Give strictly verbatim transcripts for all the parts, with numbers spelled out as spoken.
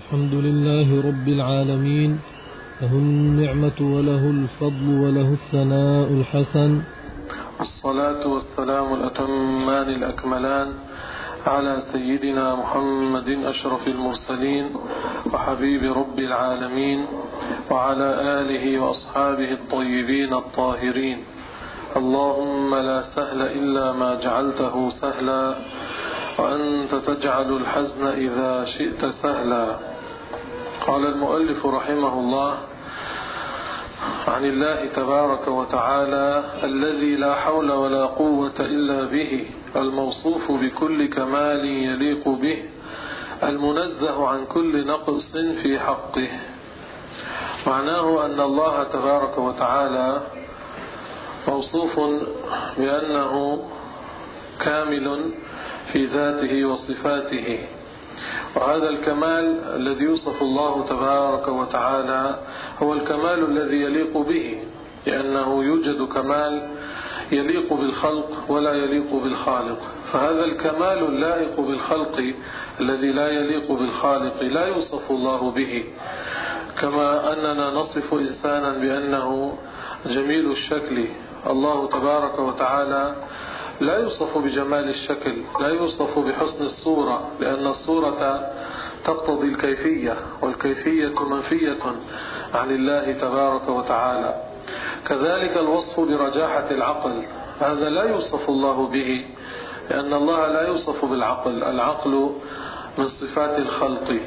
الحمد لله رب العالمين، له النعمة وله الفضل وله الثناء الحسن، والصلاة والسلام الأتمان الأكملان على سيدنا محمد أشرف المرسلين وحبيب رب العالمين وعلى آله وأصحابه الطيبين الطاهرين. اللهم لا سهل إلا ما جعلته سهلا، وأنت تجعل الحزن إذا شئت سهلا. قال المؤلف رحمه الله عن الله تبارك وتعالى: الذي لا حول ولا قوة إلا به، الموصوف بكل كمال يليق به، المنزه عن كل نقص في حقه. معناه أن الله تبارك وتعالى موصوف بأنه كامل في ذاته وصفاته، وهذا الكمال الذي يوصف الله تبارك وتعالى هو الكمال الذي يليق به، لأنه يوجد كمال يليق بالخلق ولا يليق بالخالق. فهذا الكمال اللائق بالخلق الذي لا يليق بالخالق لا يوصف الله به، كما أننا نصف إنسانا بأنه جميل الشكل. الله تبارك وتعالى لا يوصف بجمال الشكل، لا يوصف بحسن الصورة، لأن الصورة تقتضي الكيفية، والكيفية منفية عن الله تبارك وتعالى. كذلك الوصف برجاحة العقل، هذا لا يوصف الله به، لأن الله لا يوصف بالعقل، العقل من صفات الخلق،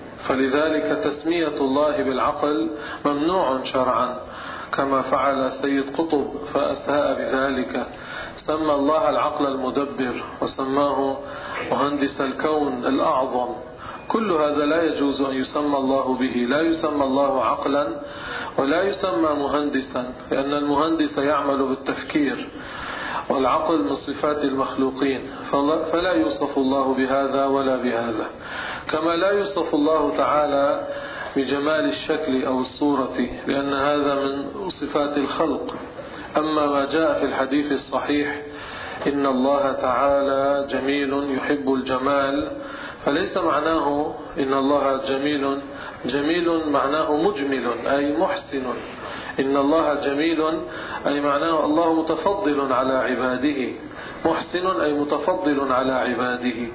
فلذلك تسمية الله بالعقل ممنوع شرعا، كما فعل سيد قطب فأساء بذلك، سمى الله العقل المدبر وسماه مهندس الكون الأعظم. كل هذا لا يجوز أن يسمى الله به، لا يسمى الله عقلا ولا يسمى مهندسا، لأن المهندس يعمل بالتفكير، والعقل من صفات المخلوقين، فلا يوصف الله بهذا ولا بهذا. كما لا يوصف الله تعالى بجمال الشكل أو الصورة، لأن هذا من صفات الخلق. أما ما جاء في الحديث الصحيح إن الله تعالى جميل يحب الجمال، فليس معناه إن الله جميل، جميل معناه مجمل أي محسن. إن الله جميل أي معناه الله متفضل على عباده، محسن أي متفضل على عباده.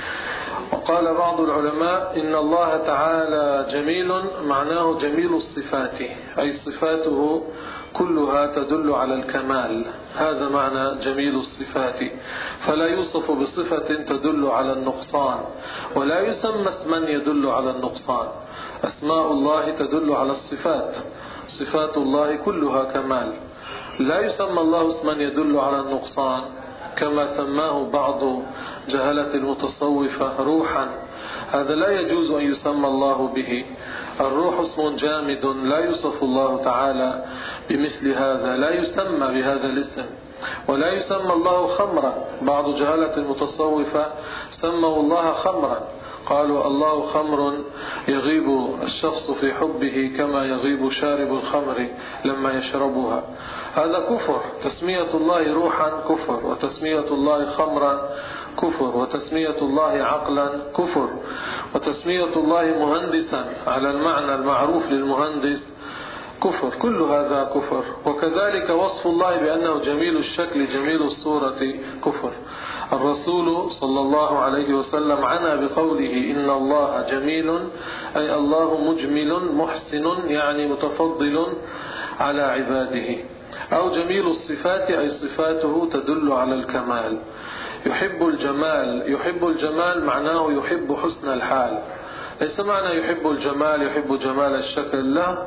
وقال بعض العلماء إن الله تعالى جميل معناه جميل الصفات، أي صفاته كلها تدل على الكمال، هذا معنى جميل الصفات، فلا يوصف بصفة تدل على النقصان، ولا يسمى اسما يدل على النقصان. أسماء الله تدل على الصفات، صفات الله كلها كمال، لا يسمى الله اسما يدل على النقصان، كما سماه بعض جهلة المتصوفة روحا، هذا لا يجوز أن يسمى الله به. الروح اسم جامد لا يوصف الله تعالى بمثل هذا، لا يسمى بهذا الاسم. ولا يسمى الله خمرا، بعض جهلة المتصوفة سموا الله خمرا، قالوا الله خمر يغيب الشخص في حبه كما يغيب شارب الخمر لما يشربها، هذا كفر. تسمية الله روحا كفر، وتسمية الله خمرا كفر، وتسمية الله عقلا كفر، وتسمية الله مهندسا على المعنى المعروف للمهندس كفر، كل هذا كفر. وكذلك وصف الله بأنه جميل الشكل جميل الصورة كفر. الرسول صلى الله عليه وسلم عنى بقوله إن الله جميل، أي الله مجمل محسن، يعني متفضل على عباده. أو جميل الصفات أي صفاته تدل على الكمال. يحب الجمال، يحب الجمال معناه يحب حسن الحال، ليس معنى يحب الجمال يحب جمال الشكل، لا.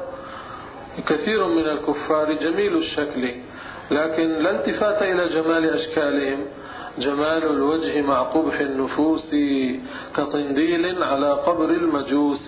كثير من الكفار جميل الشكل لكن لا التفات إلى جمال أشكالهم، جمال الوجه مع قبح النفوس كطنديل على قبر المجوس.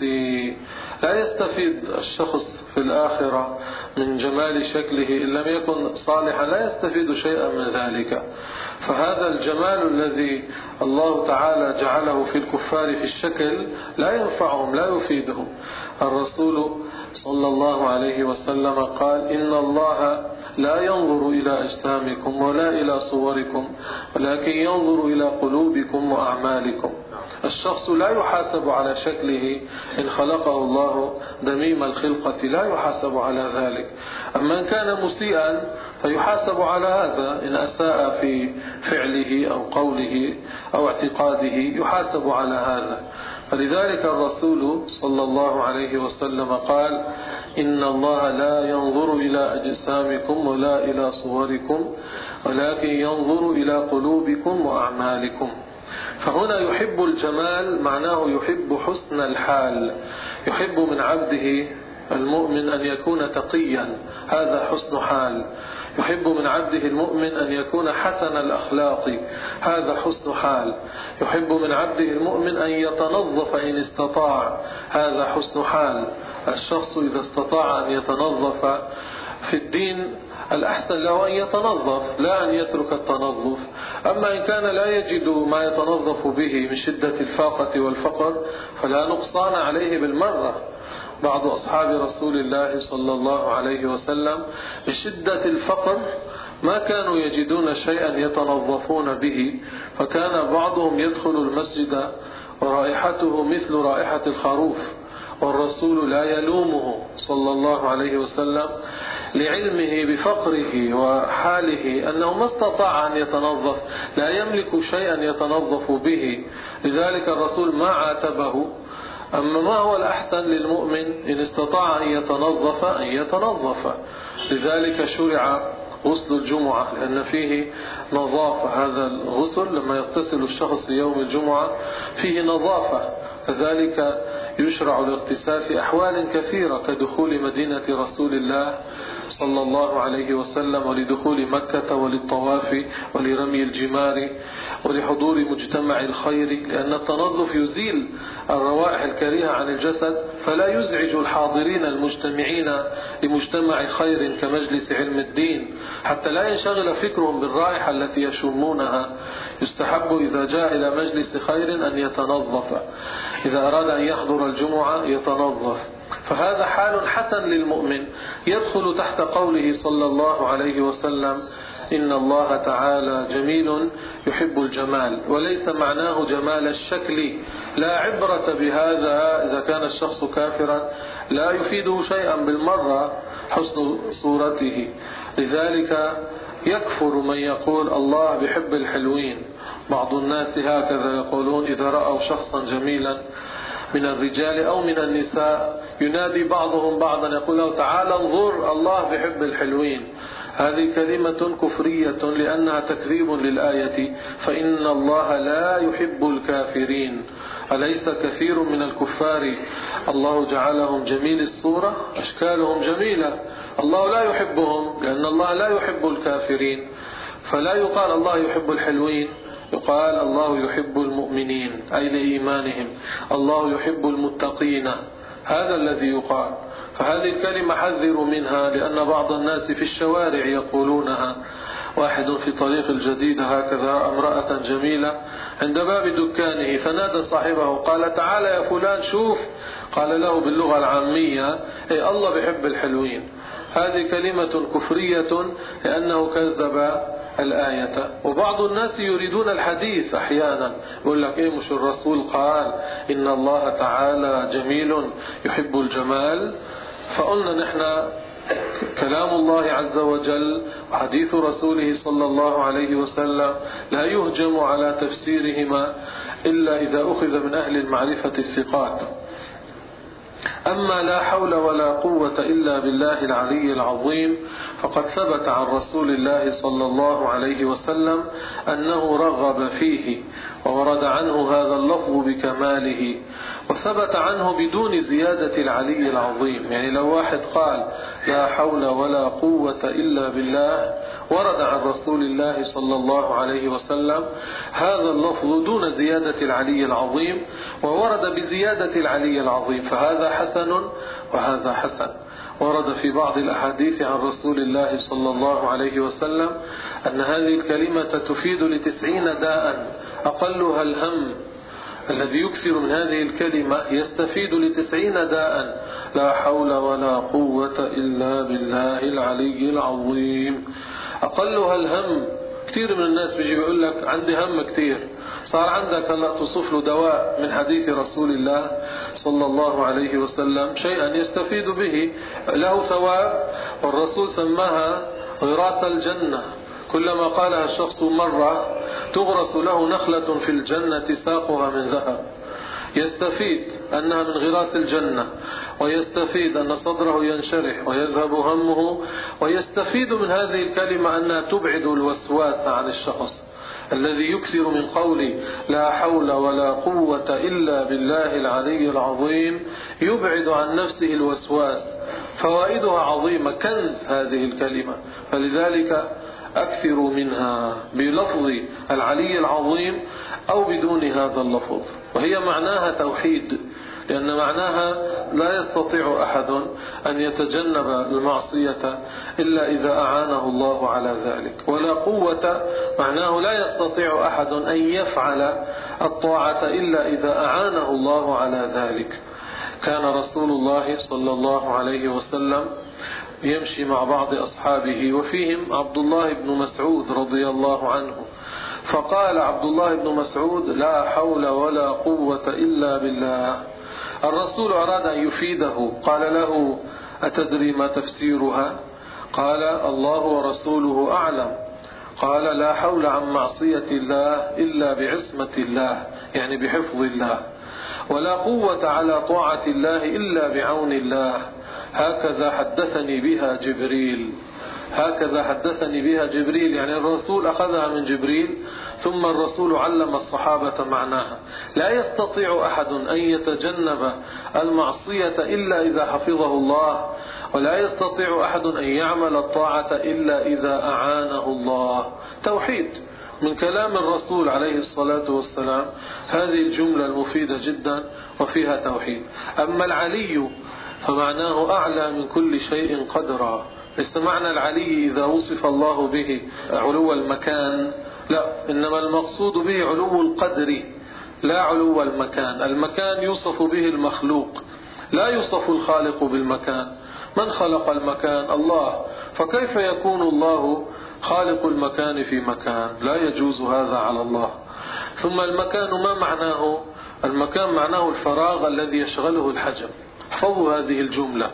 لا يستفيد الشخص في الآخرة من جمال شكله إن لم يكن صالحا، لا يستفيد شيئا من ذلك. فهذا الجمال الذي الله تعالى جعله في الكفار في الشكل لا ينفعهم، لا يفيدهم. الرسول صلى الله عليه وسلم قال إن الله لا ينظر إلى أجسامكم ولا إلى صوركم ولكن ينظر إلى قلوبكم وأعمالكم. الشخص لا يحاسب على شكله إن خلقه الله دميم الخلقة، لا يحاسب على ذلك. أما إن كان مسيئا فيحاسب على هذا، إن أساء في فعله أو قوله أو اعتقاده يحاسب على هذا. فلذلك الرسول صلى الله عليه وسلم قال: إن الله لا ينظر إلى أجسامكم ولا إلى صوركم ولكن ينظر إلى قلوبكم وأعمالكم. فهنا يحب الجمال معناه يحب حسن الحال، يحب من عبده المؤمن أن يكون تقيا، هذا حسن حال. يحب من عبده المؤمن أن يكون حسن الأخلاق، هذا حسن حال. يحب من عبده المؤمن أن يتنظف إن استطاع، هذا حسن حال. الشخص إذا استطاع أن يتنظف في الدين الأحسن له أن يتنظف، لا أن يترك التنظف. أما إن كان لا يجد ما يتنظف به من شدة الفاقة والفقر فلا نقصان عليه بالمرة. بعض أصحاب رسول الله صلى الله عليه وسلم بشدة الفقر ما كانوا يجدون شيئا يتنظفون به، فكان بعضهم يدخل المسجد ورائحته مثل رائحة الخروف، والرسول لا يلومه صلى الله عليه وسلم لعلمه بفقره وحاله أنه ما استطاع أن يتنظف، لا يملك شيئا يتنظف به، لذلك الرسول ما عاتبه. أما ما هو الأحسن للمؤمن إن استطاع أن يتنظف أن يتنظف. لذلك شرع غسل الجمعة لأن فيه نظافة، هذا الغسل لما يغتسل الشخص يوم الجمعة فيه نظافة. كذلك يشرع الاغتسال في أحوال كثيرة كدخول مدينة رسول الله صلى الله عليه وسلم ولدخول مكة وللطواف ولرمي الجمار ولحضور مجتمع الخير، لأن التنظف يزيل الروائح الكريهة عن الجسد فلا يزعج الحاضرين المجتمعين لمجتمع خير كمجلس علم الدين، حتى لا ينشغل فكرهم بالرائحة التي يشمونها. يستحب إذا جاء إلى مجلس خير أن يتنظف، إذا أراد أن يحضر الجمعة يتنظف. فهذا حال حسن للمؤمن يدخل تحت قوله صلى الله عليه وسلم: إن الله تعالى جميل يحب الجمال، وليس معناه جمال الشكل، لا عبرة بهذا إذا كان الشخص كافرا، لا يفيده شيئا بالمرة حسن صورته. لذلك يكفر من يقول الله بحب الحلوين. بعض الناس هكذا يقولون إذا رأوا شخصا جميلا من الرجال أو من النساء ينادي بعضهم بعضا يقول له: تعال انظر الله بحب الحلوين. هذه كلمة كفرية لأنها تكذيب للآية: فإن الله لا يحب الكافرين. أليس كثير من الكفار الله جعلهم جميل الصورة، أشكالهم جميلة، الله لا يحبهم لأن الله لا يحب الكافرين. فلا يقال الله يحب الحلوين، يقال الله يحب المؤمنين أي لإيمانهم، الله يحب المتقين، هذا الذي يقال. فهذه الكلمة حذروا منها، لأن بعض الناس في الشوارع يقولونها. واحد في طريق الجديد هكذا امرأة جميلة عند باب دكانه فنادى صاحبه قال: تعال يا فلان شوف. قال له باللغة العامية: أي الله بحب الحلوين. هذه كلمة كفرية لأنه كذب الآية. وبعض الناس يريدون الحديث أحيانا، يقول لك إيه مش الرسول قال إن الله تعالى جميل يحب الجمال؟ فقلنا نحن كلام الله عز وجل وحديث رسوله صلى الله عليه وسلم لا يهجم على تفسيرهما إلا إذا أخذ من أهل المعرفة الثقات. أما لا حول ولا قوة إلا بالله العلي العظيم فقد ثبت عن رسول الله صلى الله عليه وسلم أنه رغب فيه، وورد عنه هذا اللفظ بكماله، وثبت عنه بدون زيادة العلي العظيم. يعني لو واحد قال لا حول ولا قوة إلا بالله ورد عن رسول الله صلى الله عليه وسلم هذا اللفظ دون زيادة العلي العظيم، وورد بزيادة العلي العظيم، فهذا حسن وهذا حسن. ورد في بعض الأحاديث عن رسول الله صلى الله عليه وسلم أن هذه الكلمة تفيد لتسعين داء، أقلها الهم. الذي يكثر من هذه الكلمة يستفيد لتسعين داء: لا حول ولا قوة إلا بالله العلي العظيم. أقلها الهم كثير من الناس بيجي بيقول لك عندي هم كثير، صار عندك هلا توصف له دواء من حديث رسول الله صلى الله عليه وسلم، شيئا يستفيد به له ثواب، والرسول سماها غراس الجنة، كلما قالها الشخص مرة تغرس له نخلة في الجنة ساقها من ذهب، يستفيد أنها من غراس الجنة، ويستفيد أن صدره ينشرح ويذهب همه، ويستفيد من هذه الكلمة أنها تبعد الوسواس عن الشخص الذي يكثر من قول لا حول ولا قوة إلا بالله العلي العظيم، يبعد عن نفسه الوسواس. فوائدها عظيمة، كنز هذه الكلمة، فلذلك أكثروا منها بلفظ العلي العظيم أو بدون هذا اللفظ. وهي معناها توحيد، لأن معناها لا يستطيع أحد أن يتجنب المعصية إلا إذا أعانه الله على ذلك. ولا قوة معناه لا يستطيع أحد أن يفعل الطاعة إلا إذا أعانه الله على ذلك. كان رسول الله صلى الله عليه وسلم يمشي مع بعض أصحابه وفيهم عبد الله بن مسعود رضي الله عنه، فقال عبد الله بن مسعود لا حول ولا قوة إلا بالله. الرسول أراد أن يفيده، قال له أتدري ما تفسيرها؟ قال الله ورسوله أعلم. قال لا حول عن معصية الله إلا بعصمة الله، يعني بحفظ الله، ولا قوة على طاعة الله إلا بعون الله. هكذا حدثني بها جبريل، هكذا حدثني بها جبريل، يعني الرسول أخذها من جبريل ثم الرسول علم الصحابة معناها. لا يستطيع أحد أن يتجنب المعصية إلا إذا حفظه الله، ولا يستطيع أحد أن يعمل الطاعة إلا إذا أعانه الله. توحيد من كلام الرسول عليه الصلاة والسلام، هذه الجملة المفيدة جدا وفيها توحيد. أما العلي فمعناه أعلى من كل شيء قدرا. ليس معنى العلي إذا وصف الله به علو المكان، لا، إنما المقصود به علو القدر لا علو المكان. المكان يوصف به المخلوق، لا يوصف الخالق بالمكان. من خلق المكان؟ الله، فكيف يكون الله خالق المكان في مكان؟ لا يجوز هذا على الله. ثم المكان ما معناه؟ المكان معناه الفراغ الذي يشغله الحجم. احفظوا هذه الجملة،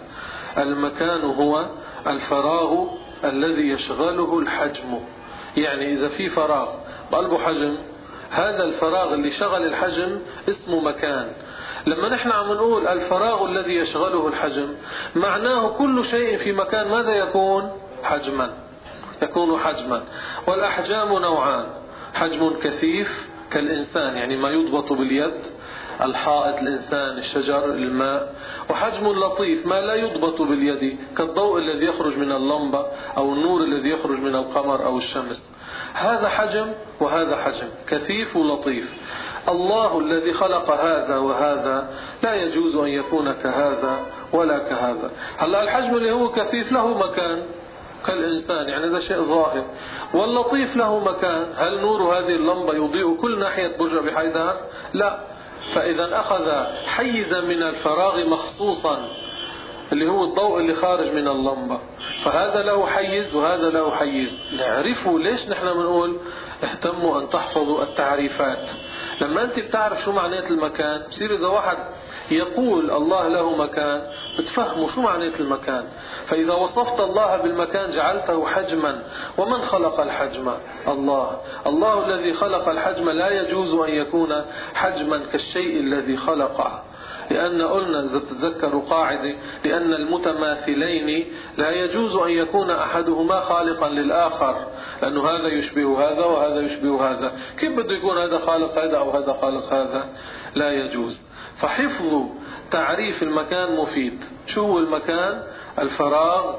المكان هو الفراغ الذي يشغله الحجم. يعني إذا في فراغ بقلبه حجم، هذا الفراغ اللي شغل الحجم اسمه مكان. لما نحن عم نقول الفراغ الذي يشغله الحجم، معناه كل شيء في مكان ماذا يكون؟ حجما، يكون حجما. والأحجام نوعان، حجم كثيف كالإنسان، يعني ما يضبط باليد، الحائط، الإنسان، الشجر، الماء. وحجم لطيف ما لا يضبط باليد، كالضوء الذي يخرج من اللمبة أو النور الذي يخرج من القمر أو الشمس. هذا حجم وهذا حجم، كثيف ولطيف. الله الذي خلق هذا وهذا لا يجوز أن يكون كهذا ولا كهذا. هلا الحجم اللي هو كثيف له مكان كالإنسان، يعني هذا شيء ظاهر. واللطيف له مكان. هل نور هذه اللمبة يضيء كل ناحية برج بحيدها؟ لا. فإذا أخذ حيزا من الفراغ مخصوصا اللي هو الضوء اللي خارج من اللمبة، فهذا له حيز وهذا له حيز. نعرفه. ليش نحن بنقول اهتموا أن تحفظوا التعريفات؟ لما أنت بتعرف شو معنات المكان، بصير إذا واحد يقول الله له مكان بتفهموا شو معنات المكان. فإذا وصفت الله بالمكان جعلته حجما. ومن خلق الحجم؟ الله. الله الذي خلق الحجم لا يجوز أن يكون حجما كالشيء الذي خلقه، لأن قلنا إذا تتذكروا قاعدة، لأن المتماثلين لا يجوز أن يكون أحدهما خالقا للآخر، لأنه هذا يشبه هذا وهذا يشبه هذا. كيف بده يكون هذا خالق هذا أو هذا خالق هذا؟ لا يجوز. فحفظ تعريف المكان مفيد. شو هو المكان؟ الفراغ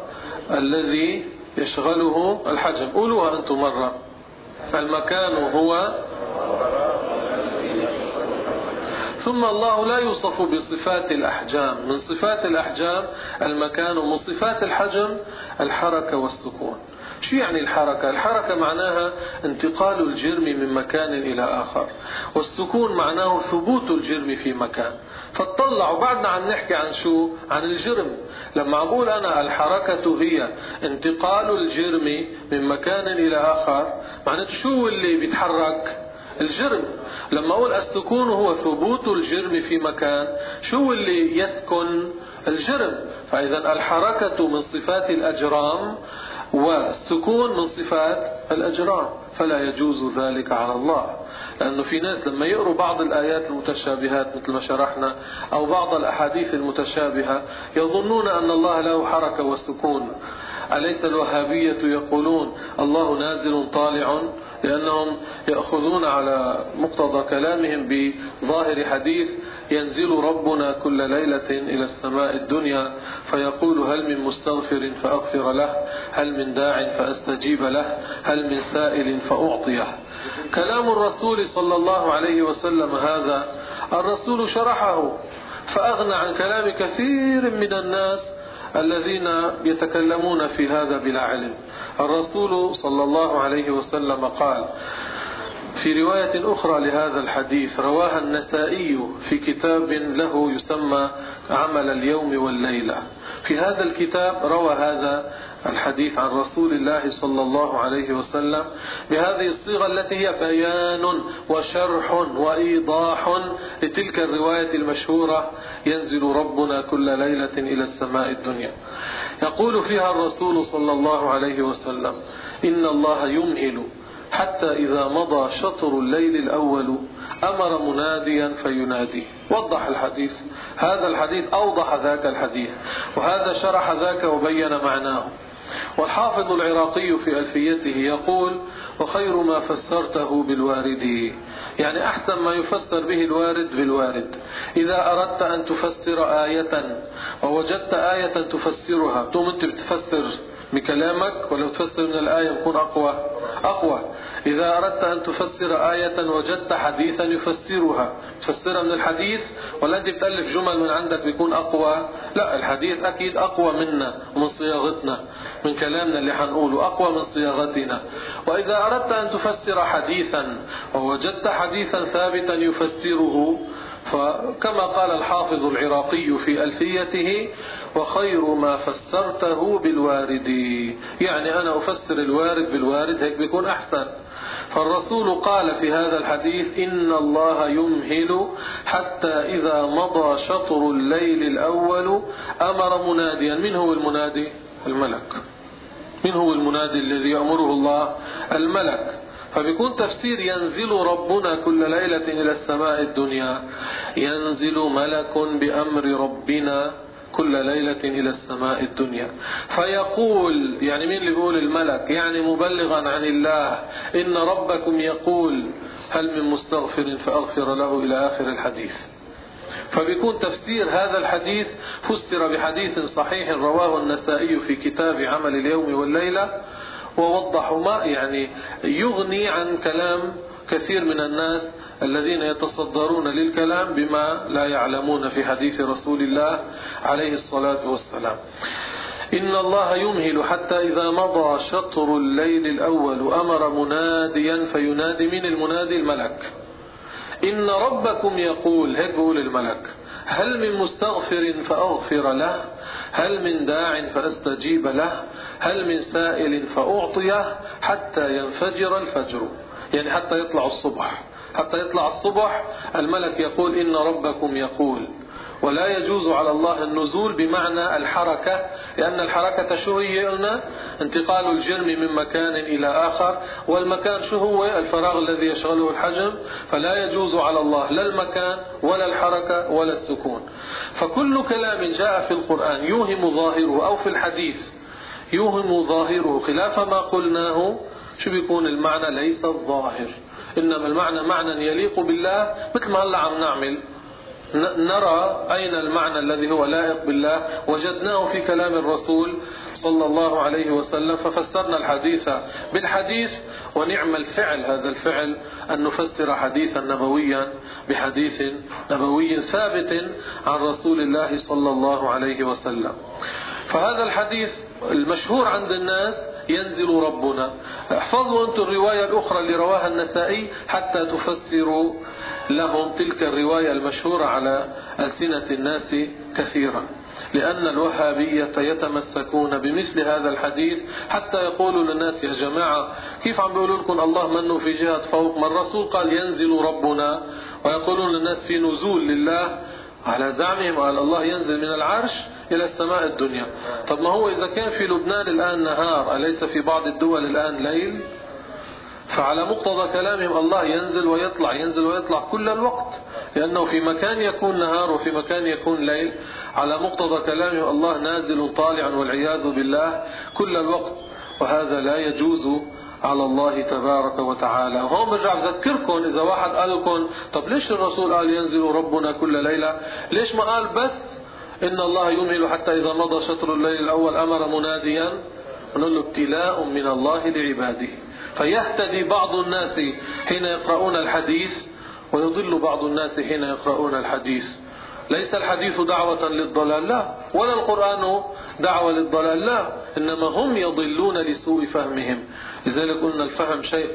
الذي يشغله الحجم. قولوها أنتم مرة. المكان هو ثم الله لا يوصف بصفات الأحجام، من صفات الأحجام المكان، ومن صفات الحجم الحركة والسكون. شو يعني الحركة؟ الحركة معناها انتقال الجرم من مكان إلى آخر، والسكون معناه ثبوت الجرم في مكان. فاطلعوا بعدنا عن نحكي عن شو؟ عن الجرم. لما أقول أنا الحركة هي انتقال الجرم من مكان إلى آخر، معناته شو اللي بيتحرك؟ الجرم. لما أقول السكون هو ثبوت الجرم في مكان، شو اللي يسكن؟ الجرم. فإذا الحركة من صفات الأجرام والسكون من صفات الأجرام، فلا يجوز ذلك على الله. لأنه في ناس لما يقروا بعض الآيات المتشابهات مثل ما شرحنا أو بعض الأحاديث المتشابهة يظنون أن الله له حركة وسكون. أليس الوهابية يقولون الله نازل طالع؟ لأنهم يأخذون على مقتضى كلامهم بظاهر حديث ينزل ربنا كل ليلة إلى السماء الدنيا فيقول هل من مستغفر فأغفر له، هل من داع فأستجيب له، هل من سائل فأعطيه. كلام الرسول صلى الله عليه وسلم هذا الرسول شرحه فأغنى عن كلام كثير من الناس الذين يتكلمون في هذا بلا علم. الرسول صلى الله عليه وسلم قال في رواية أخرى لهذا الحديث رواها النسائي في كتاب له يسمى عمل اليوم والليلة، في هذا الكتاب روى هذا الحديث عن رسول الله صلى الله عليه وسلم بهذه الصيغة التي هي بيان وشرح وإيضاح لتلك الرواية المشهورة ينزل ربنا كل ليلة إلى السماء الدنيا. يقول فيها الرسول صلى الله عليه وسلم إن الله يمهل حتى إذا مضى شطر الليل الأول أمر مناديا فينادي. وضح الحديث، هذا الحديث أوضح ذاك الحديث، وهذا شرح ذاك وبين معناه. والحافظ العراقي في ألفيته يقول وخير ما فسرته بالوارد، يعني أحسن ما يفسر به الوارد بالوارد. إذا أردت أن تفسر آية ووجدت آية تفسرها، ثم أنت بتفسر بكلامك ولا تفسر من الآية يكون أقوى أقوى. إذا أردت أن تفسر آية وجدت حديثا يفسرها، تفسرها من الحديث ولا أنت بتألف جمل من عندك بيكون أقوى؟ لا، الحديث أكيد أقوى منا ومن صياغتنا، من كلامنا اللي حنقوله أقوى من صياغتنا. وإذا أردت أن تفسر حديثا ووجدت حديثا ثابتا يفسره، فكما قال الحافظ العراقي في ألفيته وخير ما فسرته بالوارد، يعني أنا أفسر الوارد بالوارد، هيك بيكون أحسن. فالرسول قال في هذا الحديث إن الله يمهل حتى إذا مضى شطر الليل الأول أمر مناديا. من هو المنادي؟ الملك. من هو المنادي الذي يأمره الله؟ الملك. فبيكون تفسير ينزل ربنا كل ليلة إلى السماء الدنيا، ينزل ملك بأمر ربنا كل ليلة إلى السماء الدنيا فيقول، يعني مين اللي بيقول؟ الملك، يعني مبلغا عن الله إن ربكم يقول هل من مستغفر فأغفر له إلى آخر الحديث. فبيكون تفسير هذا الحديث فسر بحديث صحيح رواه النسائي في كتاب عمل اليوم والليلة، ووضح ما يعني يغني عن كلام كثير من الناس الذين يتصدرون للكلام بما لا يعلمون في حديث رسول الله عليه الصلاة والسلام. إن الله يمهل حتى إذا مضى شطر الليل الأول أمر مناديا فينادي. من المنادي؟ الملك. إن ربكم يقول، هيك بقول الملك، هل من مستغفر فأغفر له، هل من داع فأستجيب له، هل من سائل فأعطيه، حتى ينفجر الفجر، يعني حتى يطلع الصبح. حتى يطلع الصبح الملك يقول إن ربكم يقول. ولا يجوز على الله النزول بمعنى الحركة، لأن الحركة شو هي؟ قلنا انتقال الجرم من مكان إلى آخر، والمكان شو هو؟ الفراغ الذي يشغله الحجم. فلا يجوز على الله لا المكان ولا الحركة ولا السكون. فكل كلام جاء في القرآن يوهم ظاهره أو في الحديث يوهم ظاهره خلاف ما قلناه، شو بيكون المعنى؟ ليس الظاهر، إنما المعنى معنى يليق بالله، مثل ما هلا عم نعمل نرى أين المعنى الذي هو لائق بالله، وجدناه في كلام الرسول صلى الله عليه وسلم، ففسرنا الحديث بالحديث، ونعم الفعل هذا الفعل أن نفسر حديثا نبويا بحديث نبوي ثابت عن رسول الله صلى الله عليه وسلم. فهذا الحديث المشهور عند الناس ينزل ربنا. احفظوا أنتم الرواية الأخرى اللي رواها النسائي حتى تفسروا لهم تلك الرواية المشهورة على ألسنة الناس كثيرا، لأن الوهابية يتمسكون بمثل هذا الحديث حتى يقولوا للناس يا جماعة كيف عم بيقولوا لكم الله منه في جهة فوق، ما الرسول قال ينزل ربنا، ويقولون للناس في نزول لله، على زعمهم قال الله ينزل من العرش إلى السماء الدنيا. طب ما هو إذا كان في لبنان الآن نهار أليس في بعض الدول الآن ليل؟ فعلى مقتضى كلامهم الله ينزل ويطلع ينزل ويطلع كل الوقت، لأنه في مكان يكون نهار وفي مكان يكون ليل. على مقتضى كلامهم الله نازل طالعا والعياذ بالله كل الوقت، وهذا لا يجوز على الله تبارك وتعالى. وهون برجع بذكركم إذا واحد قال لكم طب ليش الرسول قال ينزل ربنا كل ليلة، ليش ما قال بس إن الله يمهل حتى إذا مضى شطر الليل الأول أمر مناديا؟ نقول له ابتلاء من الله لعباده، فيهتدي بعض الناس حين يقرؤون الحديث ويضل بعض الناس حين يقرؤون الحديث. ليس الحديث دعوة للضلال لا، ولا القرآن دعوة للضلال لا، إنما هم يضلون لسوء فهمهم. لذلك قلنا الفهم شيء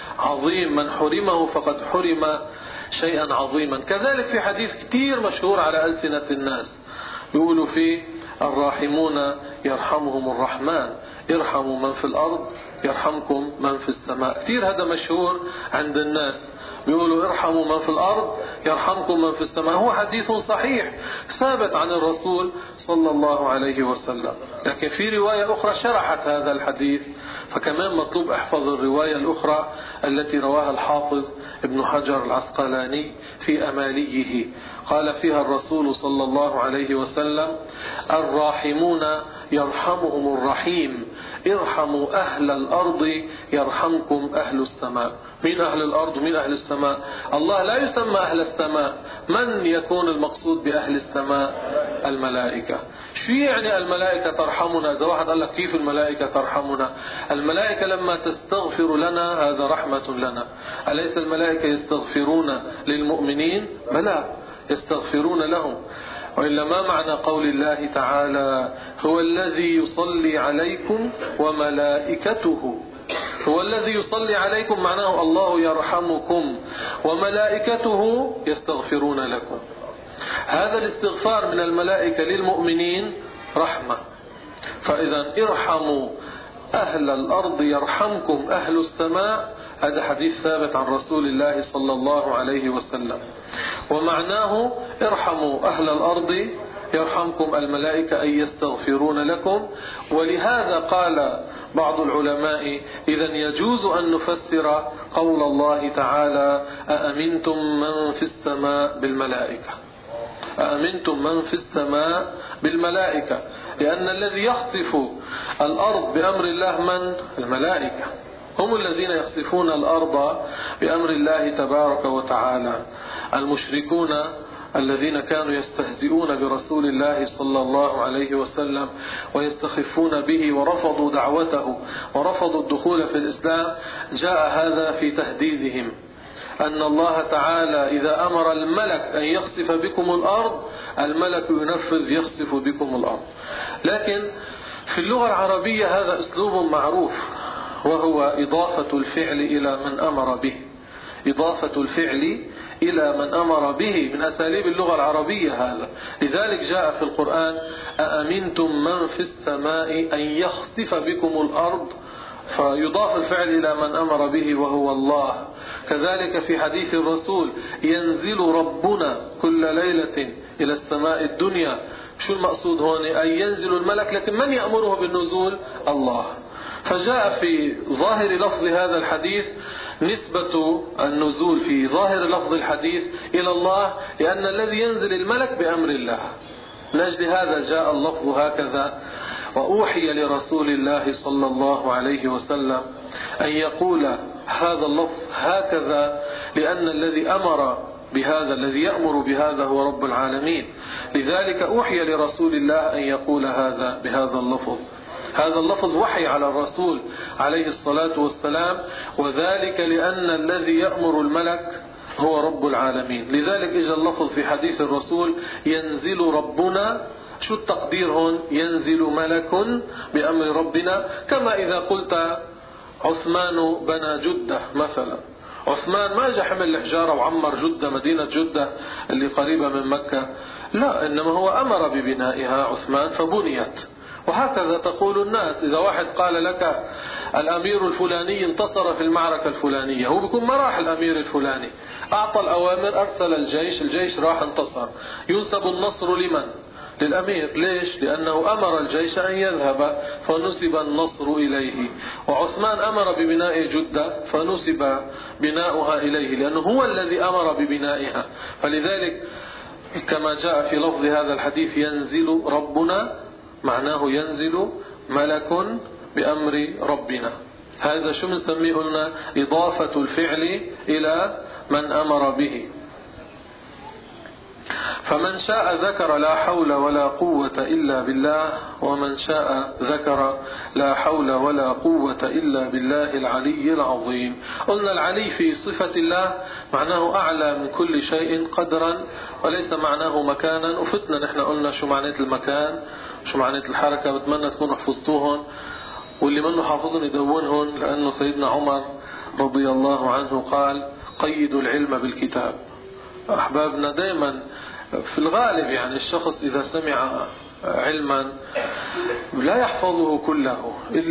عظيم، من حرمه فقد حرم شيئا عظيما. كذلك في حديث كتير مشهور على ألسنة الناس يقولوا فيه الراحمون يرحمهم الرحمن، ارحموا من في الأرض يرحمكم من في السماء. كتير هذا مشهور عند الناس، بيقولوا ارحموا من في الأرض يرحمكم من في السماء. هو حديث صحيح ثابت عن الرسول صلى الله عليه وسلم، لكن في رواية أخرى شرحت هذا الحديث، فكمان مطلوب احفظ الرواية الأخرى التي رواها الحافظ ابن حجر العسقلاني في أماليه. قال فيها الرسول صلى الله عليه وسلم الراحمون يرحمهم الرحيم، ارحموا أهل الأرض يرحمكم أهل السماء. مين أهل الأرض ومين أهل السماء؟ الله لا يسمى أهل السماء. من يكون المقصود بأهل السماء؟ الملائكة. شو يعني الملائكة ترحمنا؟ إذا واحد قال لك كيف الملائكة ترحمنا؟ الملائكة لما تستغفر لنا هذا رحمة لنا. أليس الملائكة يستغفرون للمؤمنين؟ بلى يستغفرون لهم. وإلا ما معنى قول الله تعالى هو الذي يصلي عليكم وملائكته؟ هو الذي يصلي عليكم معناه الله يرحمكم وملائكته يستغفرون لكم. هذا الاستغفار من الملائكة للمؤمنين رحمة. فإذا ارحموا أهل الأرض يرحمكم أهل السماء، هذا حديث ثابت عن رسول الله صلى الله عليه وسلم. ومعناه ارحموا أهل الأرض يرحمكم الملائكة أي يستغفرون لكم. ولهذا قال بعض العلماء إذن يجوز أن نفسر قول الله تعالى أأمنتم من في السماء بالملائكة، أأمنتم من في السماء بالملائكة، لأن الذي يخسف الأرض بأمر الله من؟ الملائكة، هم الذين يخسفون الأرض بأمر الله تبارك وتعالى. المشركون الذين كانوا يستهزئون برسول الله صلى الله عليه وسلم ويستخفون به ورفضوا دعوته ورفضوا الدخول في الإسلام، جاء هذا في تهديدهم أن الله تعالى إذا أمر الملك أن يخسف بكم الأرض الملك ينفذ يخسف بكم الأرض. لكن في اللغة العربية هذا أسلوب معروف، وهو إضافة الفعل إلى من أمر به. إضافة الفعل إلى من أمر به من أساليب اللغة العربية هذا. لذلك جاء في القرآن أأمنتم من في السماء أن يخسف بكم الأرض، فيضاف الفعل إلى من أمر به وهو الله. كذلك في حديث الرسول ينزل ربنا كل ليلة إلى السماء الدنيا. شو المقصود هون؟ أن ينزل الملك، لكن من يأمره بالنزول؟ الله. فجاء في ظاهر لفظ هذا الحديث نسبة النزول في ظاهر لفظ الحديث إلى الله، لأن الذي ينزل الملك بأمر الله. لأجل هذا جاء اللفظ هكذا. وأوحي لرسول الله صلى الله عليه وسلم أن يقول هذا اللفظ هكذا، لأن الذي أمر بهذا الذي يأمر بهذا هو رب العالمين. لذلك أوحي لرسول الله أن يقول هذا بهذا اللفظ. هذا اللفظ وحي على الرسول عليه الصلاة والسلام، وذلك لأن الذي يأمر الملك هو رب العالمين. لذلك إجا اللفظ في حديث الرسول ينزل ربنا. شو التقدير هون؟ ينزل ملك بأمر ربنا. كما إذا قلت عثمان بنى جدة مثلا، عثمان ما جاء حمل الحجارة وعمر جدة، مدينة جدة اللي قريبة من مكة، لا، إنما هو أمر ببنائها عثمان فبنيت. وهكذا تقول الناس. إذا واحد قال لك الأمير الفلاني انتصر في المعركة الفلانية، هو بيكون ما راح الأمير الفلاني، أعطى الأوامر، أرسل الجيش، الجيش راح انتصر. ينسب النصر لمن؟ للأمير. ليش؟ لأنه أمر الجيش أن يذهب فنسب النصر إليه. وعثمان أمر ببناء جدة فنسب بناؤها إليه، لأنه هو الذي أمر ببنائها. فلذلك كما جاء في لفظ هذا الحديث ينزل ربنا، معناه ينزل ملك بأمر ربنا. هذا شو بنسميه؟ قلنا إضافة الفعل إلى من أمر به. فمن شاء ذكر لا حول ولا قوة إلا بالله، ومن شاء ذكر لا حول ولا قوة إلا بالله العلي العظيم. قلنا العلي في صفة الله معناه أعلى من كل شيء قدرا، وليس معناه مكانا. وفتنا نحن قلنا شو معنات المكان، شو معنات الحركة. بتمنى تكونوا حفظتوهن، واللي منه حافظهم يدونهن، لأنه سيدنا عمر رضي الله عنه قال قيدوا العلم بالكتاب. أحبابنا دائما في الغالب يعني الشخص إذا سمع علما لا يحفظه كله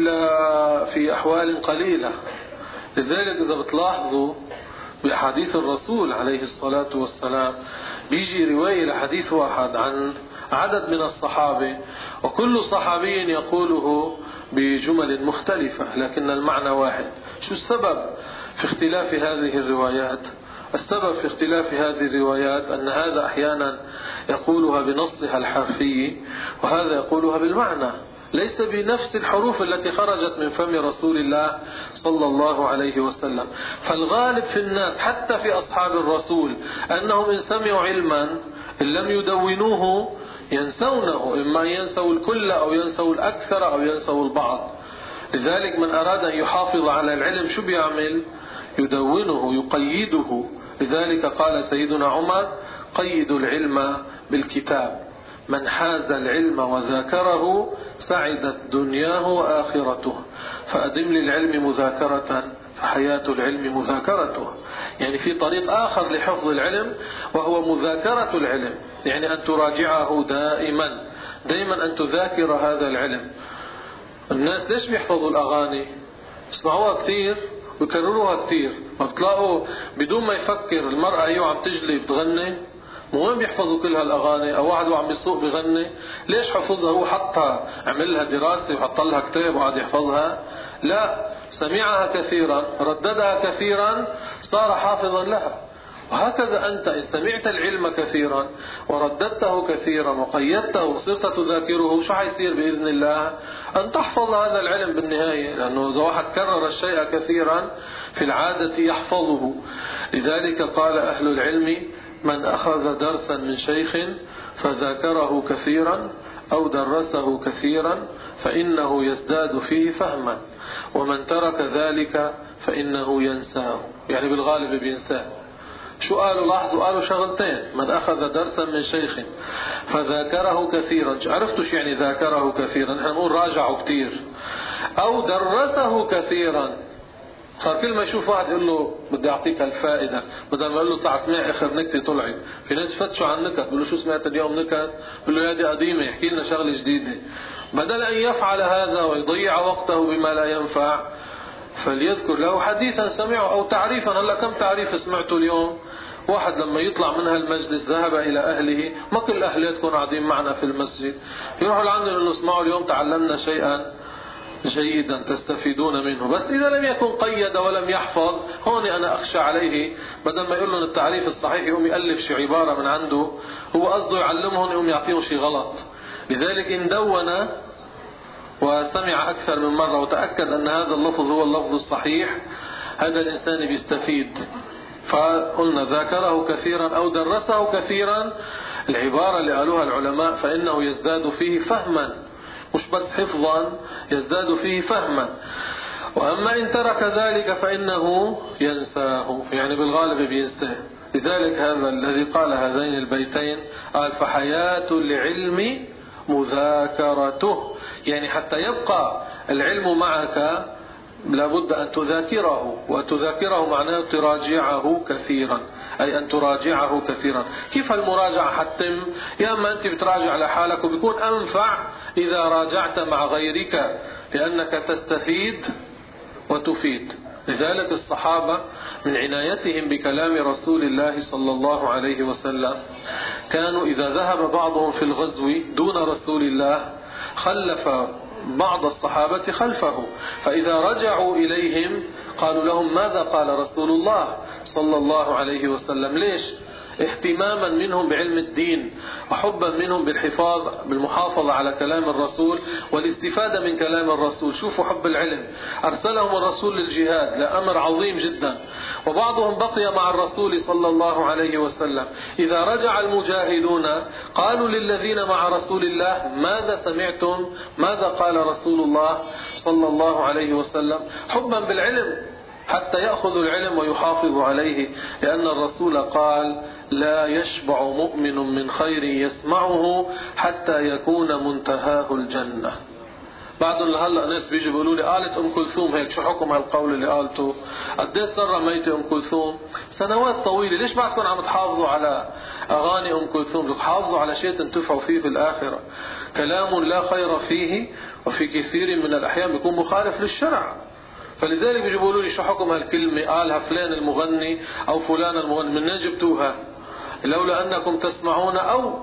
إلا في أحوال قليلة. لذلك إذا بتلاحظوا بأحاديث الرسول عليه الصلاة والسلام بيجي رواية لحديث واحد عن عدد من الصحابة، وكل صحابي يقوله بجمل مختلفة لكن المعنى واحد. شو السبب في اختلاف هذه الروايات؟ السبب في اختلاف هذه الروايات أن هذا أحيانا يقولها بنصها الحرفي، وهذا يقولها بالمعنى، ليس بنفس الحروف التي خرجت من فم رسول الله صلى الله عليه وسلم. فالغالب في الناس حتى في أصحاب الرسول أنهم إن سمعوا علما إن لم يدونوه ينسونه، إما ينسوا الكل أو ينسوا الأكثر أو ينسوا البعض. لذلك من أراد أن يحافظ على العلم شو بيعمل؟ يدونه، يقيده. لذلك قال سيدنا عمر قيدوا العلم بالكتاب، من حاز العلم وذاكره سعدت دنياه وآخرته، فأدم للعلم مذاكرة فحياة العلم مذاكرته. يعني في طريق آخر لحفظ العلم وهو مذاكرة العلم، يعني أن تراجعه دائما، دائما أن تذاكر هذا العلم. الناس ليش بيحفظوا الأغاني؟ اسمعوها كثير ويكرروها كثير، ما بتلاقوا بدون ما يفكر المرأة هي عم تجلي بتغني، مو وين بيحفظوا كل هالأغاني؟ أو واحد عم بيسوق بغني، ليش حفظها؟ هو حطها، عمل لها دراسة وحط لها كتاب وقعد يحفظها؟ لا، سمعها كثيرا، رددها كثيرا، صار حافظا لها. وهكذا أنت إن سمعت العلم كثيرا ورددته كثيرا وقيدته وصرت تذاكره، شو حيصير بإذن الله؟ أن تحفظ هذا العلم بالنهاية، لأنه إذا واحد كرر الشيء كثيرا في العادة يحفظه. لذلك قال أهل العلم من أخذ درسا من شيخ فذاكره كثيرا أو درسه كثيرا فإنه يزداد فيه فهما، ومن ترك ذلك فإنه ينساه، يعني بالغالب بينساه. شو قالوا؟ لاحظوا، قالوا شغلتين: من أخذ درسا من شيخ فذاكره كثيرا. عرفتوا شو يعني ذاكره كثيرا؟ نحن نقول راجعوا كثير. أو درسه كثيرا، صار كل ما يشوف واحد يقول له بدي أعطيك الفائدة، بدل ما يقول له تعال اسمع آخر نكتة طلعت. في ناس فتشوا عن نكت، بيقول له شو سمعت اليوم نكت؟ بيقول له هذه قديمة، يحكي لنا شغلة جديدة. بدل أن يفعل هذا ويضيع وقته بما لا ينفع فليذكر له حديثا سمعه أو تعريفا. هلا كم تعريف سمعته اليوم؟ واحد لما يطلع من هالمجلس ذهب إلى أهله، ما كل أهليتكم قاعدين معنا في المسجد، يروحوا لعنده يقولوا اسمعوا اليوم تعلمنا شيئا جيدا تستفيدون منه. بس إذا لم يكن قيد ولم يحفظ، هون أنا أخشى عليه بدل ما يقول لهم التعريف الصحيح يقوم يألف شي عبارة من عنده، هو قصده يعلمهم يقوم يعطيهم شي غلط. لذلك إن دون وسمع أكثر من مرة وتأكد أن هذا اللفظ هو اللفظ الصحيح، هذا الإنسان بيستفيد. فقلنا ذاكره كثيرا أو درسه كثيرا، العبارة اللي قالوها العلماء فإنه يزداد فيه فهما، مش بس حفظا، يزداد فيه فهما. وأما إن ترك ذلك فإنه ينساه، يعني بالغالب بينساه. لذلك هذا الذي قال هذين البيتين قال فحياة العلم مذاكرته، يعني حتى يبقى العلم معك لابد أن تذاكره، وتذاكره معناه تراجعه كثيرا، أي أن تراجعه كثيرا. كيف المراجعة حتم؟ يا أما أنت بتراجع لحالك، وبيكون أنفع إذا راجعت مع غيرك لأنك تستفيد وتفيد. لذلك الصحابة من عنايتهم بكلام رسول الله صلى الله عليه وسلم كانوا إذا ذهب بعضهم في الغزو دون رسول الله خلف بعض الصحابة خلفه، فإذا رجعوا إليهم قالوا لهم ماذا قال رسول الله صلى الله عليه وسلم. ليش؟ اهتماما منهم بعلم الدين، وحبا منهم بالحفاظ بالمحافظة على كلام الرسول والاستفادة من كلام الرسول. شوفوا حب العلم، أرسلهم الرسول للجهاد لأمر عظيم جدا، وبعضهم بقي مع الرسول صلى الله عليه وسلم. إذا رجع المجاهدون قالوا للذين مع رسول الله ماذا سمعتم، ماذا قال رسول الله صلى الله عليه وسلم، حبا بالعلم حتى يأخذ العلم ويحافظ عليه. لأن الرسول قال لا يشبع مؤمن من خير يسمعه حتى يكون منتهاه الجنة. بعد هلا ناس بيجي بيقولوا لي قالت أم كلثوم هيك، شو حكم هالقول اللي قالته؟ قديش صار ميتة أم كلثوم؟ سنوات طويلة. ليش بعدكم عم تحافظوا على أغاني أم كلثوم؟ حافظوا على شيء تنتفعوا فيه في الآخرة. كلام لا خير فيه وفي كثير من الأحيان بيكون مخالف للشرع. فلذلك بيجيبوا لي شو حكم هالكلمة قالها فلان المغني أو فلان المغني، من وين جبتوها؟ لولا أنكم تسمعون أو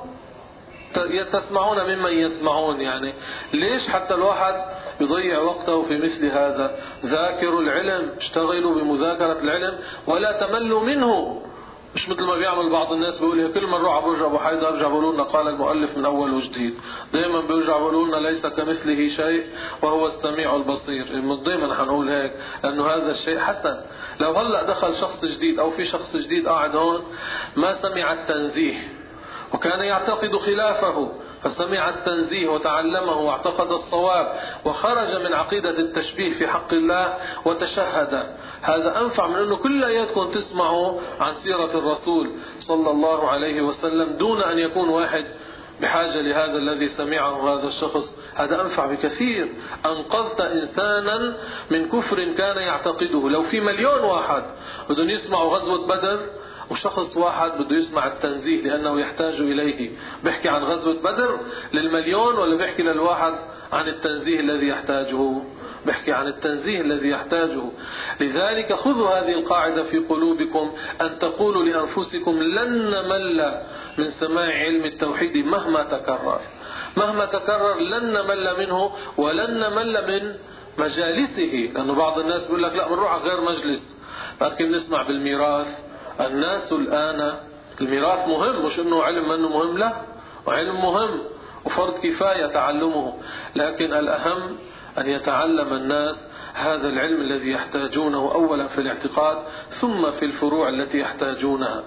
تسمعون ممن يسمعون. يعني ليش حتى الواحد يضيع وقته في مثل هذا؟ ذاكروا العلم، اشتغلوا بمذاكرة العلم ولا تملوا منه. مش مثل ما بيعمل بعض الناس بيقول كل مرة برجع ابو حيدر ارجع بيقولوا لنا قال المؤلف من اول وجديد. دائما بيرجع بيقولوا لنا ليس كمثله شيء وهو السميع البصير. دائما حنقول هيك لانه هذا الشيء حسن. لو هلا دخل شخص جديد او في شخص جديد قاعد هون ما سمع التنزيه وكان يعتقد خلافه، فسمع التنزيه وتعلمه واعتقد الصواب وخرج من عقيدة التشبيه في حق الله وتشهد، هذا أنفع من أنه كل آياتكم تسمعوا عن سيرة الرسول صلى الله عليه وسلم دون أن يكون واحد بحاجة لهذا الذي سمعه هذا الشخص. هذا أنفع بكثير. أنقذت إنسانا من كفر كان يعتقده. لو في مليون واحد بدهم يسمعوا غزوة بدر وشخص واحد بده يسمع التنزيه لأنه يحتاج إليه، بيحكي عن غزوة بدر للمليون ولا بيحكي للواحد عن التنزيه الذي يحتاجه؟ بيحكي عن التنزيه الذي يحتاجه. لذلك خذوا هذه القاعدة في قلوبكم أن تقولوا لأنفسكم لن نمل من سماع علم التوحيد مهما تكرر. مهما تكرر لن نمل منه ولن نمل من مجالسه. لأنه بعض الناس بيقول لك لا بنروح على غير مجلس، لكن نسمع بالميراث. الناس الآن الميراث مهم، مش انه علم منه مهم، لا، وعلم مهم وفرض كفاية تعلمه، لكن الأهم أن يتعلم الناس هذا العلم الذي يحتاجونه أولا في الاعتقاد ثم في الفروع التي يحتاجونها.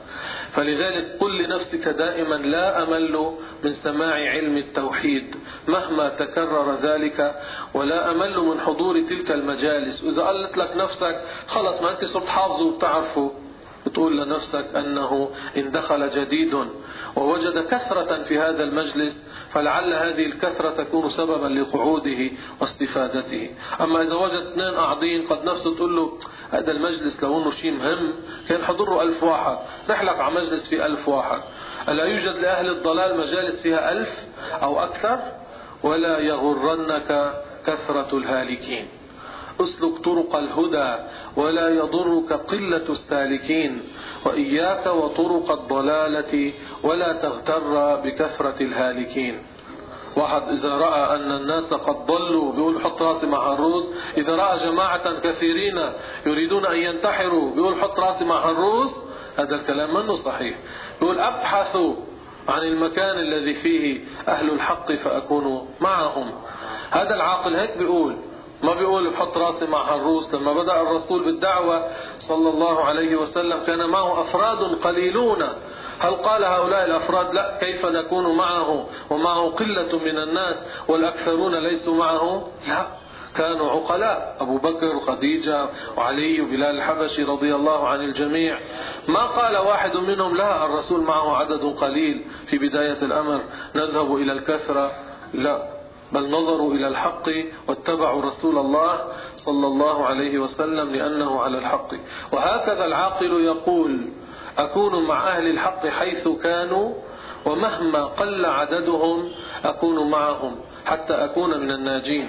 فلذلك قل لنفسك دائما لا أمل من سماع علم التوحيد مهما تكرر ذلك، ولا أمل من حضور تلك المجالس. وإذا قلت لك نفسك خلص ما أنت صرت حافظه وتعرفه، بتقول لنفسك أنه إن دخل جديد ووجد كثرة في هذا المجلس فلعل هذه الكثرة تكون سببا لقعوده واستفادته. أما إذا وجد اثنين قاعدين قد نفسه تقول له هذا المجلس لو أنه شيء مهم كان حضره ألف واحد، رحلك على مجلس فيه ألف واحد. ألا يوجد لأهل الضلال مجالس فيها ألف أو أكثر؟ ولا يغرنك كثرة الهالكين. اسلك طرق الهدى ولا يضرك قلة السالكين، وإياك وطرق الضلالة ولا تغتر بكثرة الهالكين. واحد إذا رأى أن الناس قد ضلوا بيقول حط راسي مع الروس، إذا رأى جماعة كثيرين يريدون أن ينتحروا بيقول حط راسي مع الروس. هذا الكلام منه صحيح. بيقول أبحثوا عن المكان الذي فيه أهل الحق فأكونوا معهم. هذا العاقل هيك بيقول، ما بيقول بحط راسي مع الروس. لما بدأ الرسول بالدعوة صلى الله عليه وسلم كان معه أفراد قليلون هل قال هؤلاء الأفراد لا كيف نكون معه ومعه قلة من الناس والأكثرون ليسوا معه؟ لا، كانوا عقلاء، أبو بكر وخديجة وعلي وبلال الحبشي رضي الله عن الجميع. ما قال واحد منهم لا الرسول معه عدد قليل في بداية الأمر نذهب إلى الكثرة، لا، بل نظروا إلى الحق واتبعوا رسول الله صلى الله عليه وسلم لأنه على الحق. وهكذا العاقل يقول أكون مع أهل الحق حيث كانوا، ومهما قل عددهم أكون معهم حتى أكون من الناجين.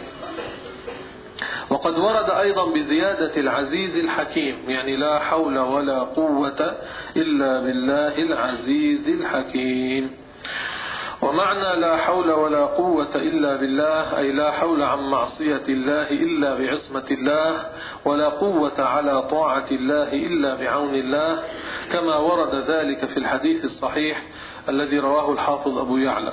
وقد ورد أيضا بزيادة العزيز الحكيم، يعني لا حول ولا قوة إلا بالله العزيز الحكيم. ومعنى لا حول ولا قوة إلا بالله أي لا حول عن معصية الله إلا بعصمة الله، ولا قوة على طاعة الله إلا بعون الله، كما ورد ذلك في الحديث الصحيح الذي رواه الحافظ أبو يعلى.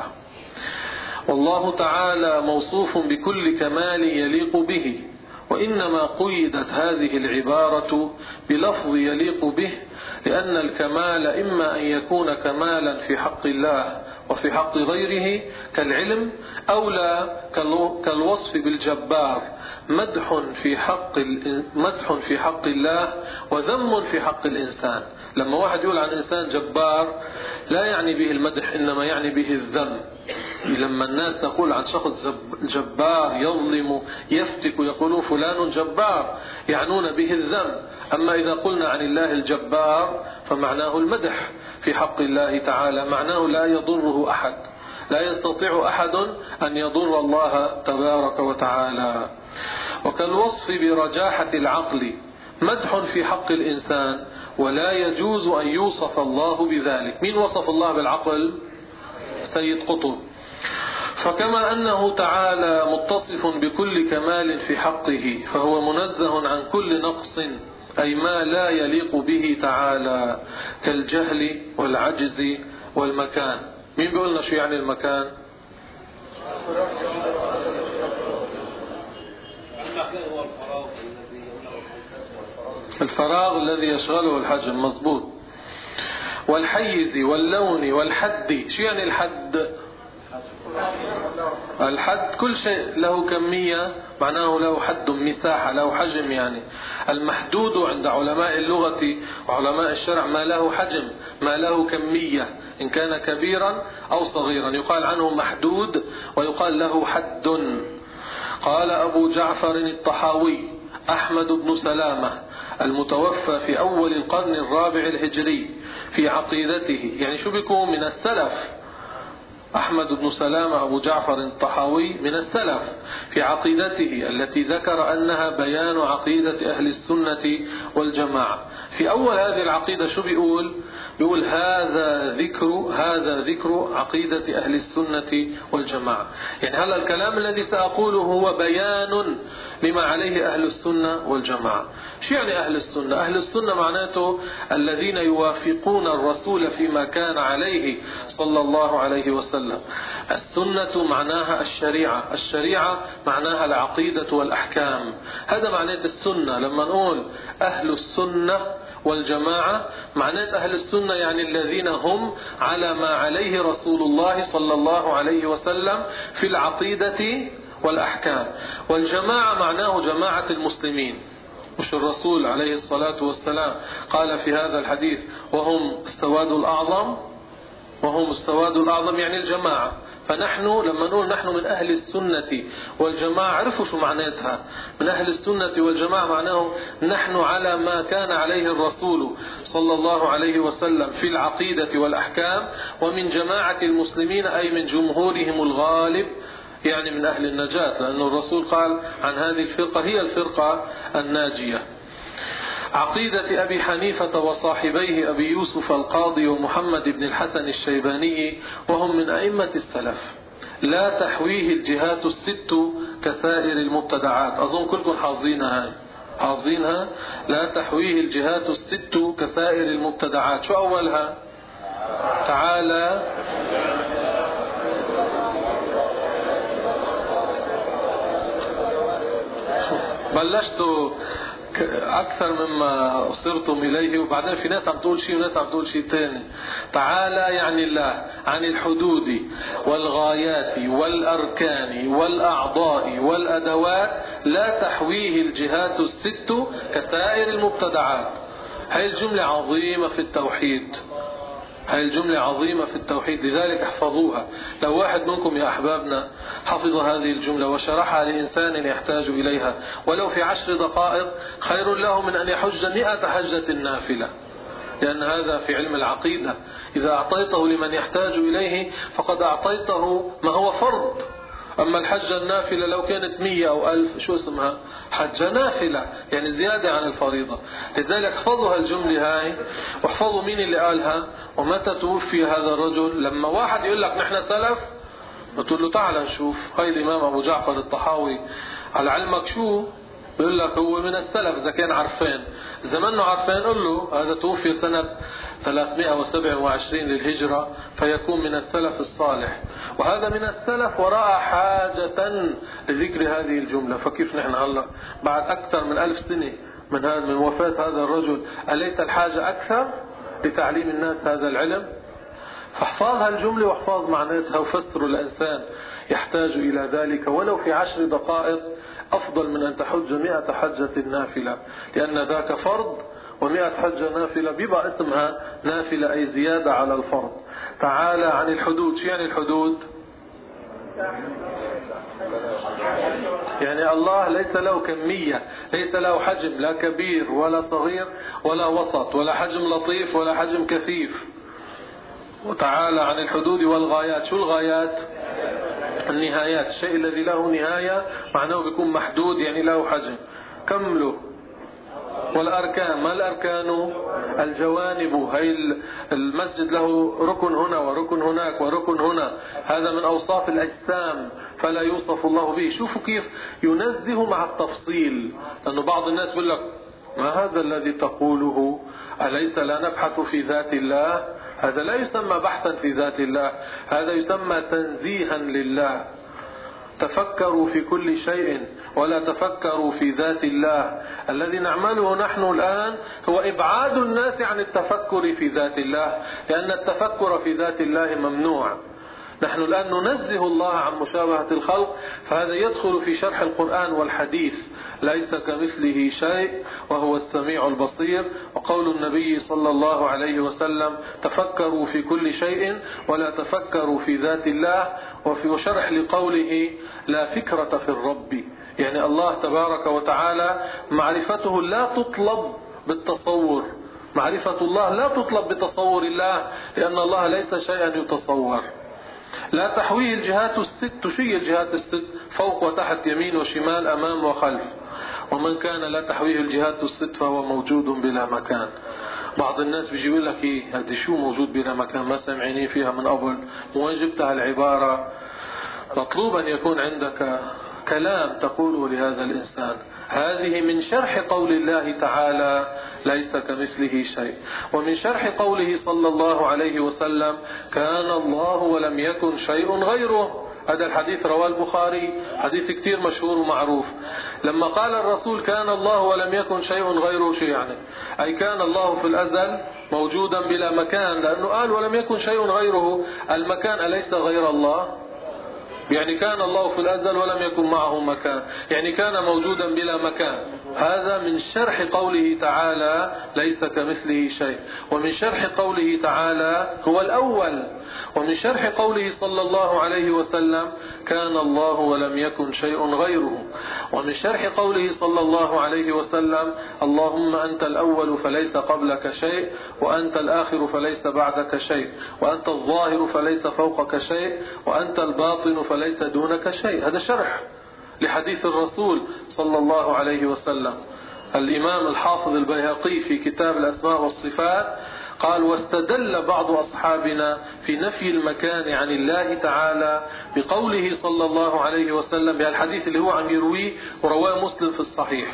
والله تعالى موصوف بكل كمال يليق به، وإنما قيدت هذه العبارة بلفظ يليق به لأن الكمال إما أن يكون كمالا في حق الله وفي حق غيره كالعلم، أو لا كالوصف بالجبار، مدح في حق مدح في حق الله وذم في حق الإنسان. لما واحد يقول عن إنسان جبار لا يعني به المدح، إنما يعني به الذم. لما الناس تقول عن شخص جبار يظلم يفتك يقولون فلان جبار يعنون به الذم. أما إذا قلنا عن الله الجبار فمعناه المدح في حق الله تعالى، معناه لا يضره أحد، لا يستطيع أحد أن يضر الله تبارك وتعالى. وكالوصف برجاحة العقل، مدح في حق الإنسان ولا يجوز أن يوصف الله بذلك. من وصف الله بالعقل؟ سيد قطب. فكما أنه تعالى متصف بكل كمال في حقه فهو منزه عن كل نقص، أي ما لا يليق به تعالى، كالجهل والعجز والمكان. مين بيقولنا شو يعني المكان؟ الفراغ الذي يشغله الحجم، مظبوط. والحيز واللون والحد. شو يعني الحد؟ الحد كل شيء له كمية، معناه له حد، مساحة، له حجم. يعني المحدود عند علماء اللغة وعلماء الشرع ما له حجم، ما له كمية، إن كان كبيرا أو صغيرا يقال عنه محدود ويقال له حد. قال أبو جعفر الطحاوي أحمد بن سلامة المتوفى في أول القرن الرابع الهجري في عقيدته، يعني شو بيكون من السلف، أحمد بن سلامة أبو جعفر الطحاوي من السلف، في عقيدته التي ذكر أنها بيان عقيدة أهل السنة والجماعة. في أول هذه العقيدة شو بيقول؟ بيقول هذا ذكر هذا ذكر عقيدة أهل السنة والجماعة. يعني هذا الكلام الذي سأقوله هو بيان لما عليه أهل السنة والجماعة. شو يعني أهل السنة؟ أهل السنة معناته الذين يوافقون الرسول فيما كان عليه صلى الله عليه وسلم. السنة معناها الشريعة، الشريعة معناها العقيدة والأحكام. هذا معنات السنة. لما نقول أهل السنة والجماعة معنات أهل السنة يعني الذين هم على ما عليه رسول الله صلى الله عليه وسلم في العقيدة والأحكام. والجماعة معناه جماعة المسلمين، مش الرسول عليه الصلاة والسلام قال في هذا الحديث وهم السواد الأعظم، وهم السواد الأعظم يعني الجماعة. فنحن لما نقول نحن من أهل السنة والجماعة، عرفوا شو معناتها من أهل السنة والجماعة؟ معناه نحن على ما كان عليه الرسول صلى الله عليه وسلم في العقيدة والأحكام، ومن جماعة المسلمين أي من جمهورهم الغالب، يعني من أهل النجاة، لأن الرسول قال عن هذه الفرقة هي الفرقة الناجية. عقيدة أبي حنيفة وصاحبيه أبي يوسف القاضي ومحمد بن الحسن الشيباني، وهم من أئمة السلف، لا تحويه الجهات الست كسائر المبتدعات. أظن كلكم حافظينها هاي، حافظينها. لا تحويه الجهات الست كسائر المبتدعات. شو أولها؟ تعالى بلشتوا أكثر مما صرتم إليه، وبعدين في ناس عم تقول شيء وناس عم تقول شيء تاني. تعالى يعني الله عن الحدود والغايات والأركان والأعضاء والأدوات لا تحويه الجهات الست كسائر المبتدعات. هاي الجملة عظيمة في التوحيد، هاي الجملة عظيمة في التوحيد، لذلك احفظوها. لو واحد منكم يا أحبابنا حفظ هذه الجملة وشرحها لإنسان يحتاج إليها ولو في عشر دقائق خير له من أن يحج مئة حجة نافلة، لأن هذا في علم العقيدة. إذا أعطيته لمن يحتاج إليه فقد أعطيته ما هو فرض. أما الحجة النافلة لو كانت مية أو ألف شو اسمها؟ حجة نافلة، يعني زيادة عن الفريضة. لذلك احفظوا هالجملة هاي، واحفظوا مين اللي قالها ومتى توفي هذا الرجل. لما واحد يقول لك نحن سلف بتقول له تعال نشوف. هاي الإمام أبو جعفر الطحاوي على علمك شو بيقول لك هو من السلف إذا كان عرفان. إذا منه عرفان قل له هذا توفي سنة ثلاثمائة وسبعة وعشرين للهجرة فيكون من السلف الصالح، وهذا من السلف ورأى حاجة لذكر هذه الجملة. فكيف نحن هلا بعد أكثر من ألف سنة من هذا من وفاة هذا الرجل أليس الحاجة أكثر لتعليم الناس هذا العلم؟ فاحفظها الجملة واحفظ معناتها وفسر الإنسان يحتاج إلى ذلك ولو في عشر دقائق، أفضل من أن تحج مئة حجة نافلة، لأن ذاك فرض ومئة حجة نافلة بيبقى اسمها نافلة أي زيادة على الفرض. تعالى عن الحدود. شو يعني الحدود؟ يعني الله ليس له كمية، ليس له حجم، لا كبير ولا صغير ولا وسط ولا حجم لطيف ولا حجم كثيف. وتعالى عن الحدود والغايات. شو الغايات؟ النهايات. الشيء الذي له نهاية معناه بيكون محدود، يعني له حجم. كمله. والأركان. ما الأركان؟ الجوانب. هاي المسجد له ركن هنا وركن هناك وركن هنا، هذا من أوصاف الأجسام فلا يوصف الله به. شوفوا كيف ينزه مع التفصيل، لأنه بعض الناس يقول لك ما هذا الذي تقوله؟ أليس لا نبحث في ذات الله؟ هذا لا يسمى بحثا في ذات الله، هذا يسمى تنزيها لله. تفكروا في كل شيء ولا تفكروا في ذات الله. الذي نعمله نحن الآن هو إبعاد الناس عن التفكر في ذات الله، لأن التفكر في ذات الله ممنوع. نحن الآن ننزه الله عن مشابهة الخلق، فهذا يدخل في شرح القرآن والحديث. ليس كمثله شيء وهو السميع البصير. وقول النبي صلى الله عليه وسلم تفكروا في كل شيء ولا تفكروا في ذات الله. وفي شرح لقوله لا فكرة في الرب، يعني الله تبارك وتعالى معرفته لا تطلب بالتصور. معرفة الله لا تطلب بتصور الله، لأن الله ليس شيئا يتصور. لا تحويه الجهات الست. شيء الجهات الست؟ فوق وتحت يمين وشمال أمام وخلف. ومن كان لا تحويه الجهات الست فهو موجود بلا مكان. بعض الناس بيجي يقول لك ايه هذه شو موجود بلا مكان؟ ما سمعيني فيها من قبل، وين جبتها العبارة؟ مطلوب أن يكون عندك كلام تقوله لهذا الإنسان. هذه من شرح قول الله تعالى ليس كمثله شيء، ومن شرح قوله صلى الله عليه وسلم كان الله ولم يكن شيء غيره. هذا الحديث رواه البخاري، حديث كتير مشهور ومعروف. لما قال الرسول كان الله ولم يكن شيء غيره، شيء يعني؟ أي كان الله في الأزل موجودا بلا مكان، لأنه قال ولم يكن شيء غيره. المكان أليس غير الله؟ يعني كان الله في الأزل ولم يكن معه مكان، يعني كان موجودا بلا مكان. هذا من شرح قوله تعالى ليس كمثله شيء. ومن شرح قوله تعالى هو الأول. ومن شرح قوله صلى الله عليه وسلم كان الله ولم يكن شيء غيره. ومن شرح قوله صلى الله عليه وسلم اللهم أنت الأول فليس قبلك شيء، وأنت الآخر فليس بعدك شيء، وأنت الظاهر فليس فوقك شيء، وأنت الباطن فليس دونك شيء. هذا شرح لحديث الرسول صلى الله عليه وسلم. الإمام الحافظ البيهقي في كتاب الأسماء والصفات قال واستدل بعض أصحابنا في نفي المكان عن الله تعالى بقوله صلى الله عليه وسلم بهالحديث اللي هو عم يرويه ورواه مسلم في الصحيح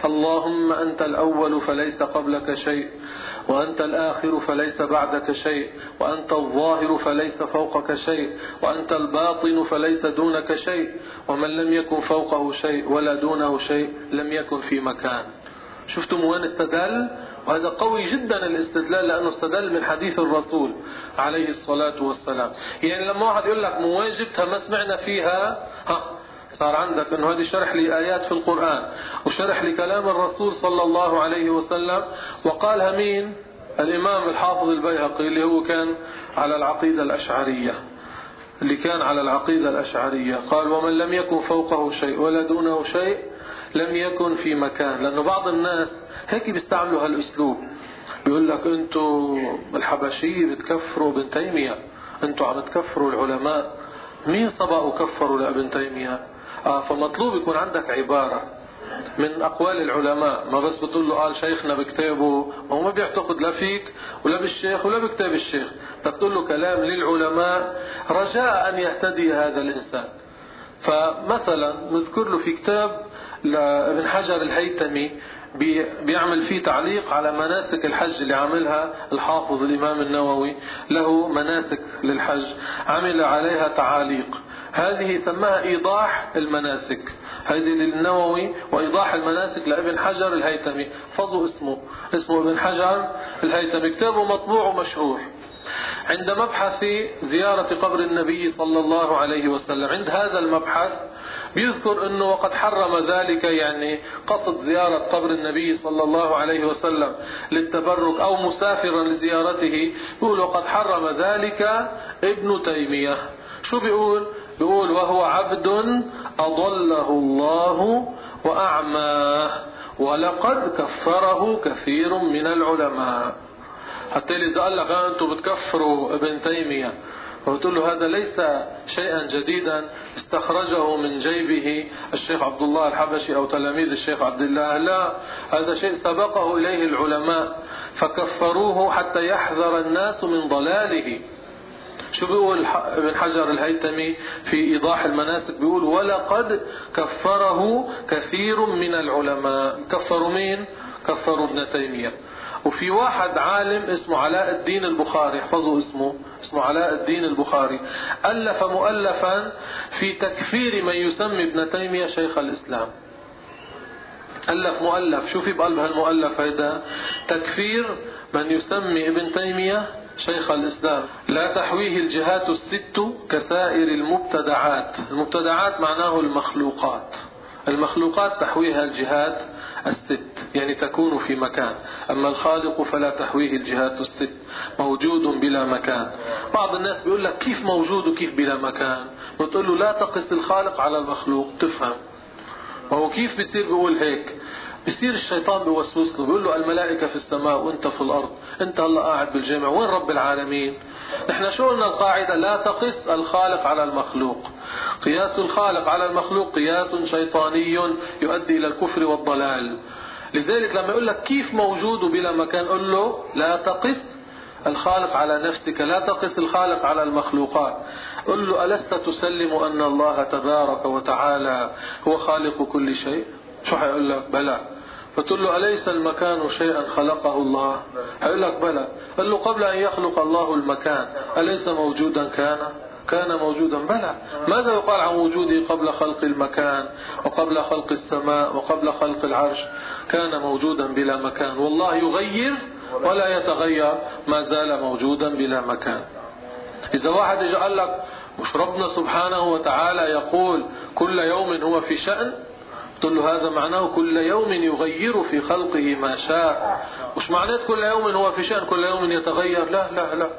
اللهم أنت الأول فليس قبلك شيء، وأنت الآخر فليس بعدك شيء، وأنت الظاهر فليس فوقك شيء، وأنت الباطن فليس دونك شيء، ومن لم يكن فوقه شيء ولا دونه شيء لم يكن في مكان. شفتم وين استدل؟ وهذا قوي جدا الاستدلال، لأنه استدل من حديث الرسول عليه الصلاة والسلام. يعني لما واحد يقول لك مواجبتها ما سمعنا فيها، ها صار عندك انه هذه شرح لي آيات في القرآن وشرح لي كلام الرسول صلى الله عليه وسلم. وقالها مين؟ الإمام الحافظ البيهقي اللي هو كان على العقيدة الأشعرية، اللي كان على العقيدة الأشعرية قال: ومن لم يكن فوقه شيء ولا دونه شيء لم يكن في مكان. لأنه بعض الناس هيك بيستعملوا هالأسلوب، بيقول لك أنتوا الحبشية بتكفروا ابن تيمية، أنتوا عم تكفروا العلماء. مين صبأوا كفروا لابن تيمية؟ آه فمطلوب يكون عندك عبارة من أقوال العلماء، ما بس بتقول له قال شيخنا بكتابه، وهو ما بيعتقد لا فيك ولا بالشيخ ولا بكتاب الشيخ. تقول له كلام للعلماء رجاء أن يهتدي هذا الإنسان. فمثلا نذكر له في كتاب لابن حجر الهيثمي بيعمل فيه تعليق على مناسك الحج اللي عملها الحافظ الإمام النووي، له مناسك للحج عمل عليها تعاليق، هذه سماها إيضاح المناسك، هذه للنووي، وإيضاح المناسك لابن حجر الهيثمي، فضوا اسمه اسمه ابن حجر الهيثمي، كتابه مطبوع ومشهور. عند مبحث زيارة قبر النبي صلى الله عليه وسلم، عند هذا المبحث بيذكر أنه وقد حرم ذلك، يعني قصد زيارة قبر النبي صلى الله عليه وسلم للتبرك أو مسافرا لزيارته، يقول وقد حرم ذلك ابن تيمية. شو بيقول؟ بيقول وهو عبد أضله الله وأعماه ولقد كفره كثير من العلماء. حتى إذا قال لك أنتم بتكفروا ابن تيمية، وتقول له هذا ليس شيئا جديدا استخرجه من جيبه الشيخ عبد الله الحبشي أو تلاميذ الشيخ عبد الله، لا، هذا شيء سبقه إليه العلماء فكفروه حتى يحذر الناس من ضلاله. شو بيقول ابن حجر الهيثمي في إيضاح المناسك؟ بيقول ولقد كفره كثير من العلماء. كفروا مين؟ كفروا ابن تيمية. وفي واحد عالم اسمه علاء الدين البخاري، احفظوا اسمه، اسمه علاء الدين البخاري، ألف مؤلفا في تكفير من يسمي ابن تيمية شيخ الإسلام. ألف مؤلف، شو في بقلب هالمؤلف هيدا؟ تكفير من يسمي ابن تيمية شيخ الإسلام. لا تحويه الجهات الست كسائر المبتدعات. المبتدعات معناه المخلوقات، المخلوقات تحويها الجهات الست، يعني تكون في مكان، أما الخالق فلا تحويه الجهات الست، موجود بلا مكان. بعض الناس بيقول لك كيف موجود وكيف بلا مكان؟ بتقول له لا تقس الخالق على المخلوق، تفهم. وهو كيف بيصير بيقول هيك؟ بيصير الشيطان بيوسوس له، بيقول له الملائكة في السماء وانت في الأرض، انت هلا قاعد بالجامع، وين رب العالمين؟ نحن شو قلنا القاعدة؟ لا تقس الخالق على المخلوق. قياس الخالق على المخلوق قياس شيطاني يؤدي إلى الكفر والضلال. لذلك لما يقول لك كيف موجود بلا مكان، قل له لا تقس الخالق على نفسك، لا تقس الخالق على المخلوقات. قل له ألست تسلم أن الله تبارك وتعالى هو خالق كل شيء؟ شو حيقول لك؟ بلى. فتقول له أليس المكان شيئا خلقه الله؟ حيقول لك بلى. قل له قبل أن يخلق الله المكان أليس موجودا كان؟ كان موجودا، بلى. ماذا يقال عن وجوده قبل خلق المكان وقبل خلق السماء وقبل خلق العرش؟ كان موجودا بلا مكان، والله يغير ولا يتغير، ما زال موجودا بلا مكان. إذا واحد اجى قال لك مش ربنا سبحانه وتعالى يقول كل يوم هو في شأن؟ قلت له هذا معناه كل يوم يغير في خلقه ما شاء. مش معناه كل يوم هو في شأن كل يوم يتغير، لا لا لا،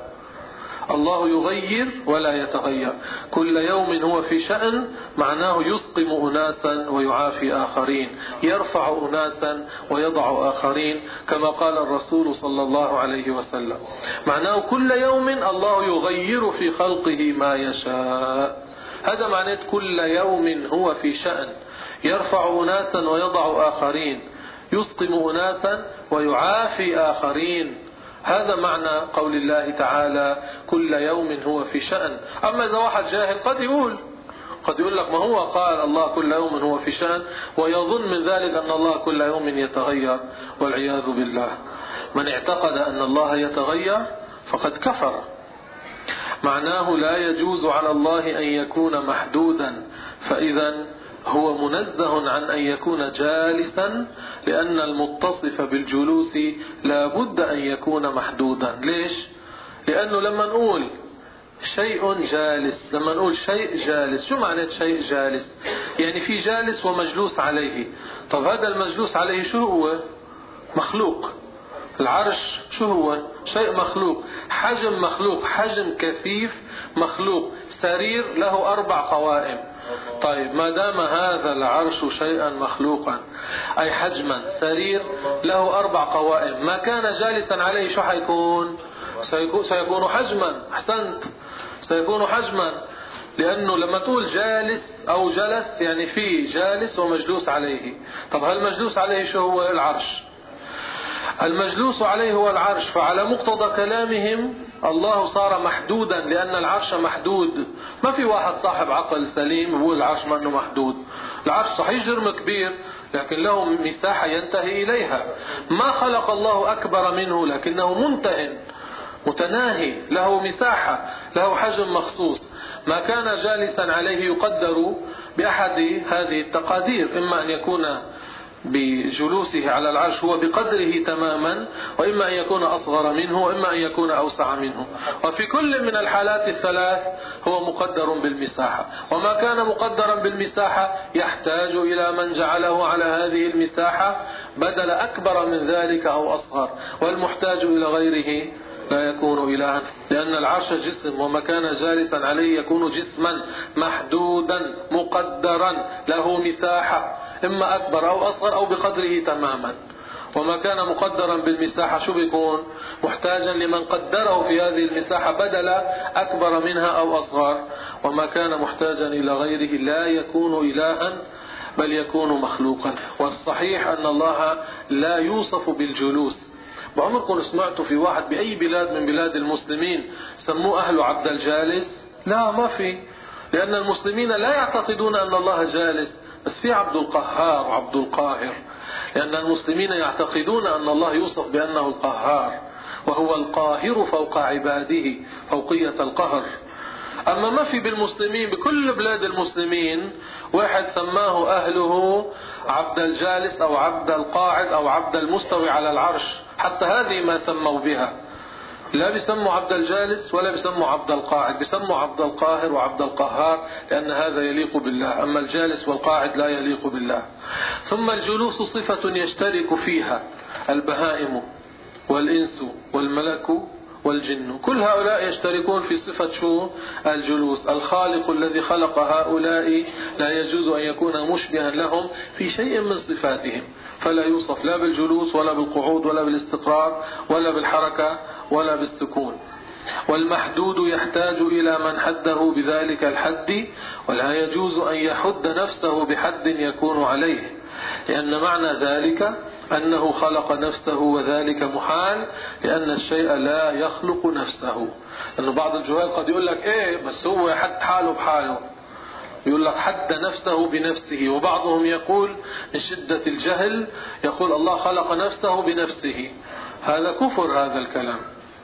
الله يغير ولا يتغير. كل يوم هو في شأن معناه يسقم أناسا ويعافي آخرين، يرفع أناسا ويضع آخرين، كما قال الرسول صلى الله عليه وسلم. معناه كل يوم الله يغير في خلقه ما يشاء. هذا معناه كل يوم هو في شأن، يرفع أناسا ويضع آخرين، يسقم أناسا ويعافي آخرين. هذا معنى قول الله تعالى كل يوم هو في شأن. أما إذا واحد جاهل قد يقول قد يقول لك ما هو قال الله كل يوم هو في شأن، ويظن من ذلك أن الله كل يوم يتغير، والعياذ بالله. من اعتقد أن الله يتغير فقد كفر. معناه لا يجوز على الله أن يكون محدودا، فإذا هو منزه عن أن يكون جالسا، لأن المتصف بالجلوس لا بد أن يكون محدودا. ليش؟ لأنه لما نقول شيء جالس، لما نقول شيء جالس، شو معنى شيء جالس؟ يعني في جالس ومجلوس عليه. طب هذا المجلوس عليه شو هو؟ مخلوق. العرش شو هو؟ شيء مخلوق، حجم مخلوق، حجم كثيف مخلوق. سرير له أربع قوائم. طيب ما دام هذا العرش شيئا مخلوقا أي حجما، سرير له أربع قوائم، ما كان جالسا عليه شو حيكون؟ سيكون حجما. أحسنت، سيكون حجما. لأنه لما تقول جالس أو جلس يعني في جالس ومجلوس عليه. طب هل المجلوس عليه شو هو؟ العرش. المجلوس عليه هو العرش. فعلى مقتضى كلامهم الله صار محدودا، لأن العرش محدود. ما في واحد صاحب عقل سليم يقول العرش ما أنه محدود. العرش صحيح جرم كبير لكن له مساحة ينتهي إليها. ما خلق الله أكبر منه لكنه منتهٍ متناهي، له مساحة، له حجم مخصوص. ما كان جالسا عليه يقدر بأحد هذه التقادير، إما أن يكون بجلوسه على العرش هو بقدره تماما، وإما أن يكون أصغر منه، وإما أن يكون أوسع منه. وفي كل من الحالات الثلاث هو مقدر بالمساحة. وما كان مقدرا بالمساحة يحتاج إلى من جعله على هذه المساحة بدل أكبر من ذلك أو أصغر، والمحتاج إلى غيره لا يكون إلها، لأن العرش جسم، وما كان جالسا عليه يكون جسما محدودا مقدرا له مساحة، إما أكبر أو أصغر أو بقدره تماما. وما كان مقدرا بالمساحة شو بيكون؟ محتاجا لمن قدره في هذه المساحة بدل أكبر منها أو أصغر. وما كان محتاجا إلى غيره لا يكون إلها بل يكون مخلوقا. والصحيح أن الله لا يوصف بالجلوس. بعمركم سمعتوا في واحد بأي بلاد من بلاد المسلمين سموه أهل عبد الجالس؟ لا، ما في، لأن المسلمين لا يعتقدون أن الله جالس، بس في عبد القهار وعبد القاهر، لأن المسلمين يعتقدون أن الله يوصف بأنه القهار، وهو القاهر فوق عباده فوقية القهر. أما ما في بالمسلمين بكل بلاد المسلمين واحد سماه أهله عبد الجالس أو عبد القاعد أو عبد المستوي على العرش، حتى هذه ما سموا بها. لا بيسموا عبد الجالس ولا بيسموا عبد القاعد، بيسموا عبد القاهر وعبد القهار، لأن هذا يليق بالله، أما الجالس والقاعد لا يليق بالله. ثم الجلوس صفة يشترك فيها البهائم والإنس والملك والجن، كل هؤلاء يشتركون في صفة شو؟ الجلوس. الخالق الذي خلق هؤلاء لا يجوز أن يكون مشبها لهم في شيء من صفاتهم، فلا يوصف لا بالجلوس ولا بالقعود ولا بالاستقرار ولا بالحركة ولا بالسكون. والمحدود يحتاج إلى من حده بذلك الحد، ولا يجوز أن يحد نفسه بحد يكون عليه، لأن معنى ذلك أنه خلق نفسه، وذلك محال، لأن الشيء لا يخلق نفسه. أنه بعض الجهال قد يقول لك إيه بس هو يحد حاله بحاله، يقول لك حد نفسه بنفسه. وبعضهم يقول من شدة الجهل يقول الله خلق نفسه بنفسه. هذا كفر هذا الكلام،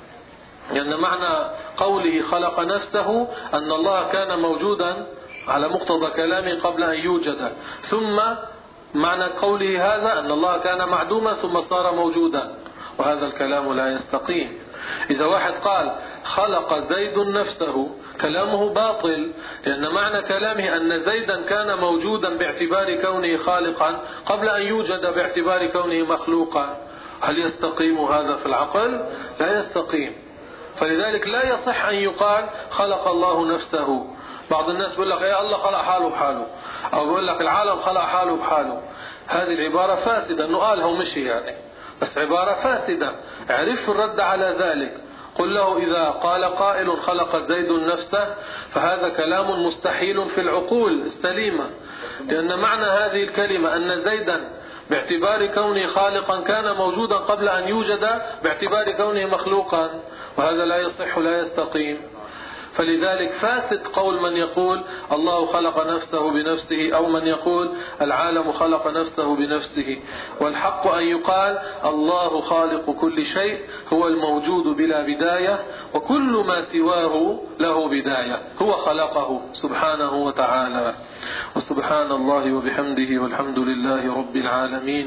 لأن يعني معنى قوله خلق نفسه أن الله كان موجودا على مقتضى كلامه قبل أن يوجد، ثم معنى قوله هذا أن الله كان معدوما ثم صار موجودا، وهذا الكلام لا يستقيم. إذا واحد قال خلق زيد نفسه كلامه باطل، لأن معنى كلامه أن زيدا كان موجودا باعتبار كونه خالقا قبل أن يوجد باعتبار كونه مخلوقا. هل يستقيم هذا في العقل؟ لا يستقيم. فلذلك لا يصح أن يقال خلق الله نفسه. بعض الناس يقول لك يا الله خلق حاله بحاله، أو يقول لك العالم خلق حاله بحاله. هذه العبارة فاسدة، أنه قالها ومشي يعني، بس عبارة فاسدة. اعرف الرد على ذلك. قل له إذا قال قائل خلق زيد نفسه فهذا كلام مستحيل في العقول السليمة، لأن معنى هذه الكلمة أن زيدا باعتبار كونه خالقا كان موجودا قبل أن يوجد باعتبار كونه مخلوقا، وهذا لا يصح لا يستقيم. فلذلك فاسد قول من يقول الله خلق نفسه بنفسه، أو من يقول العالم خلق نفسه بنفسه. والحق أن يقال الله خالق كل شيء، هو الموجود بلا بداية، وكل ما سواه له بداية، هو خلقه سبحانه وتعالى. وسبحان الله وبحمده، والحمد لله رب العالمين.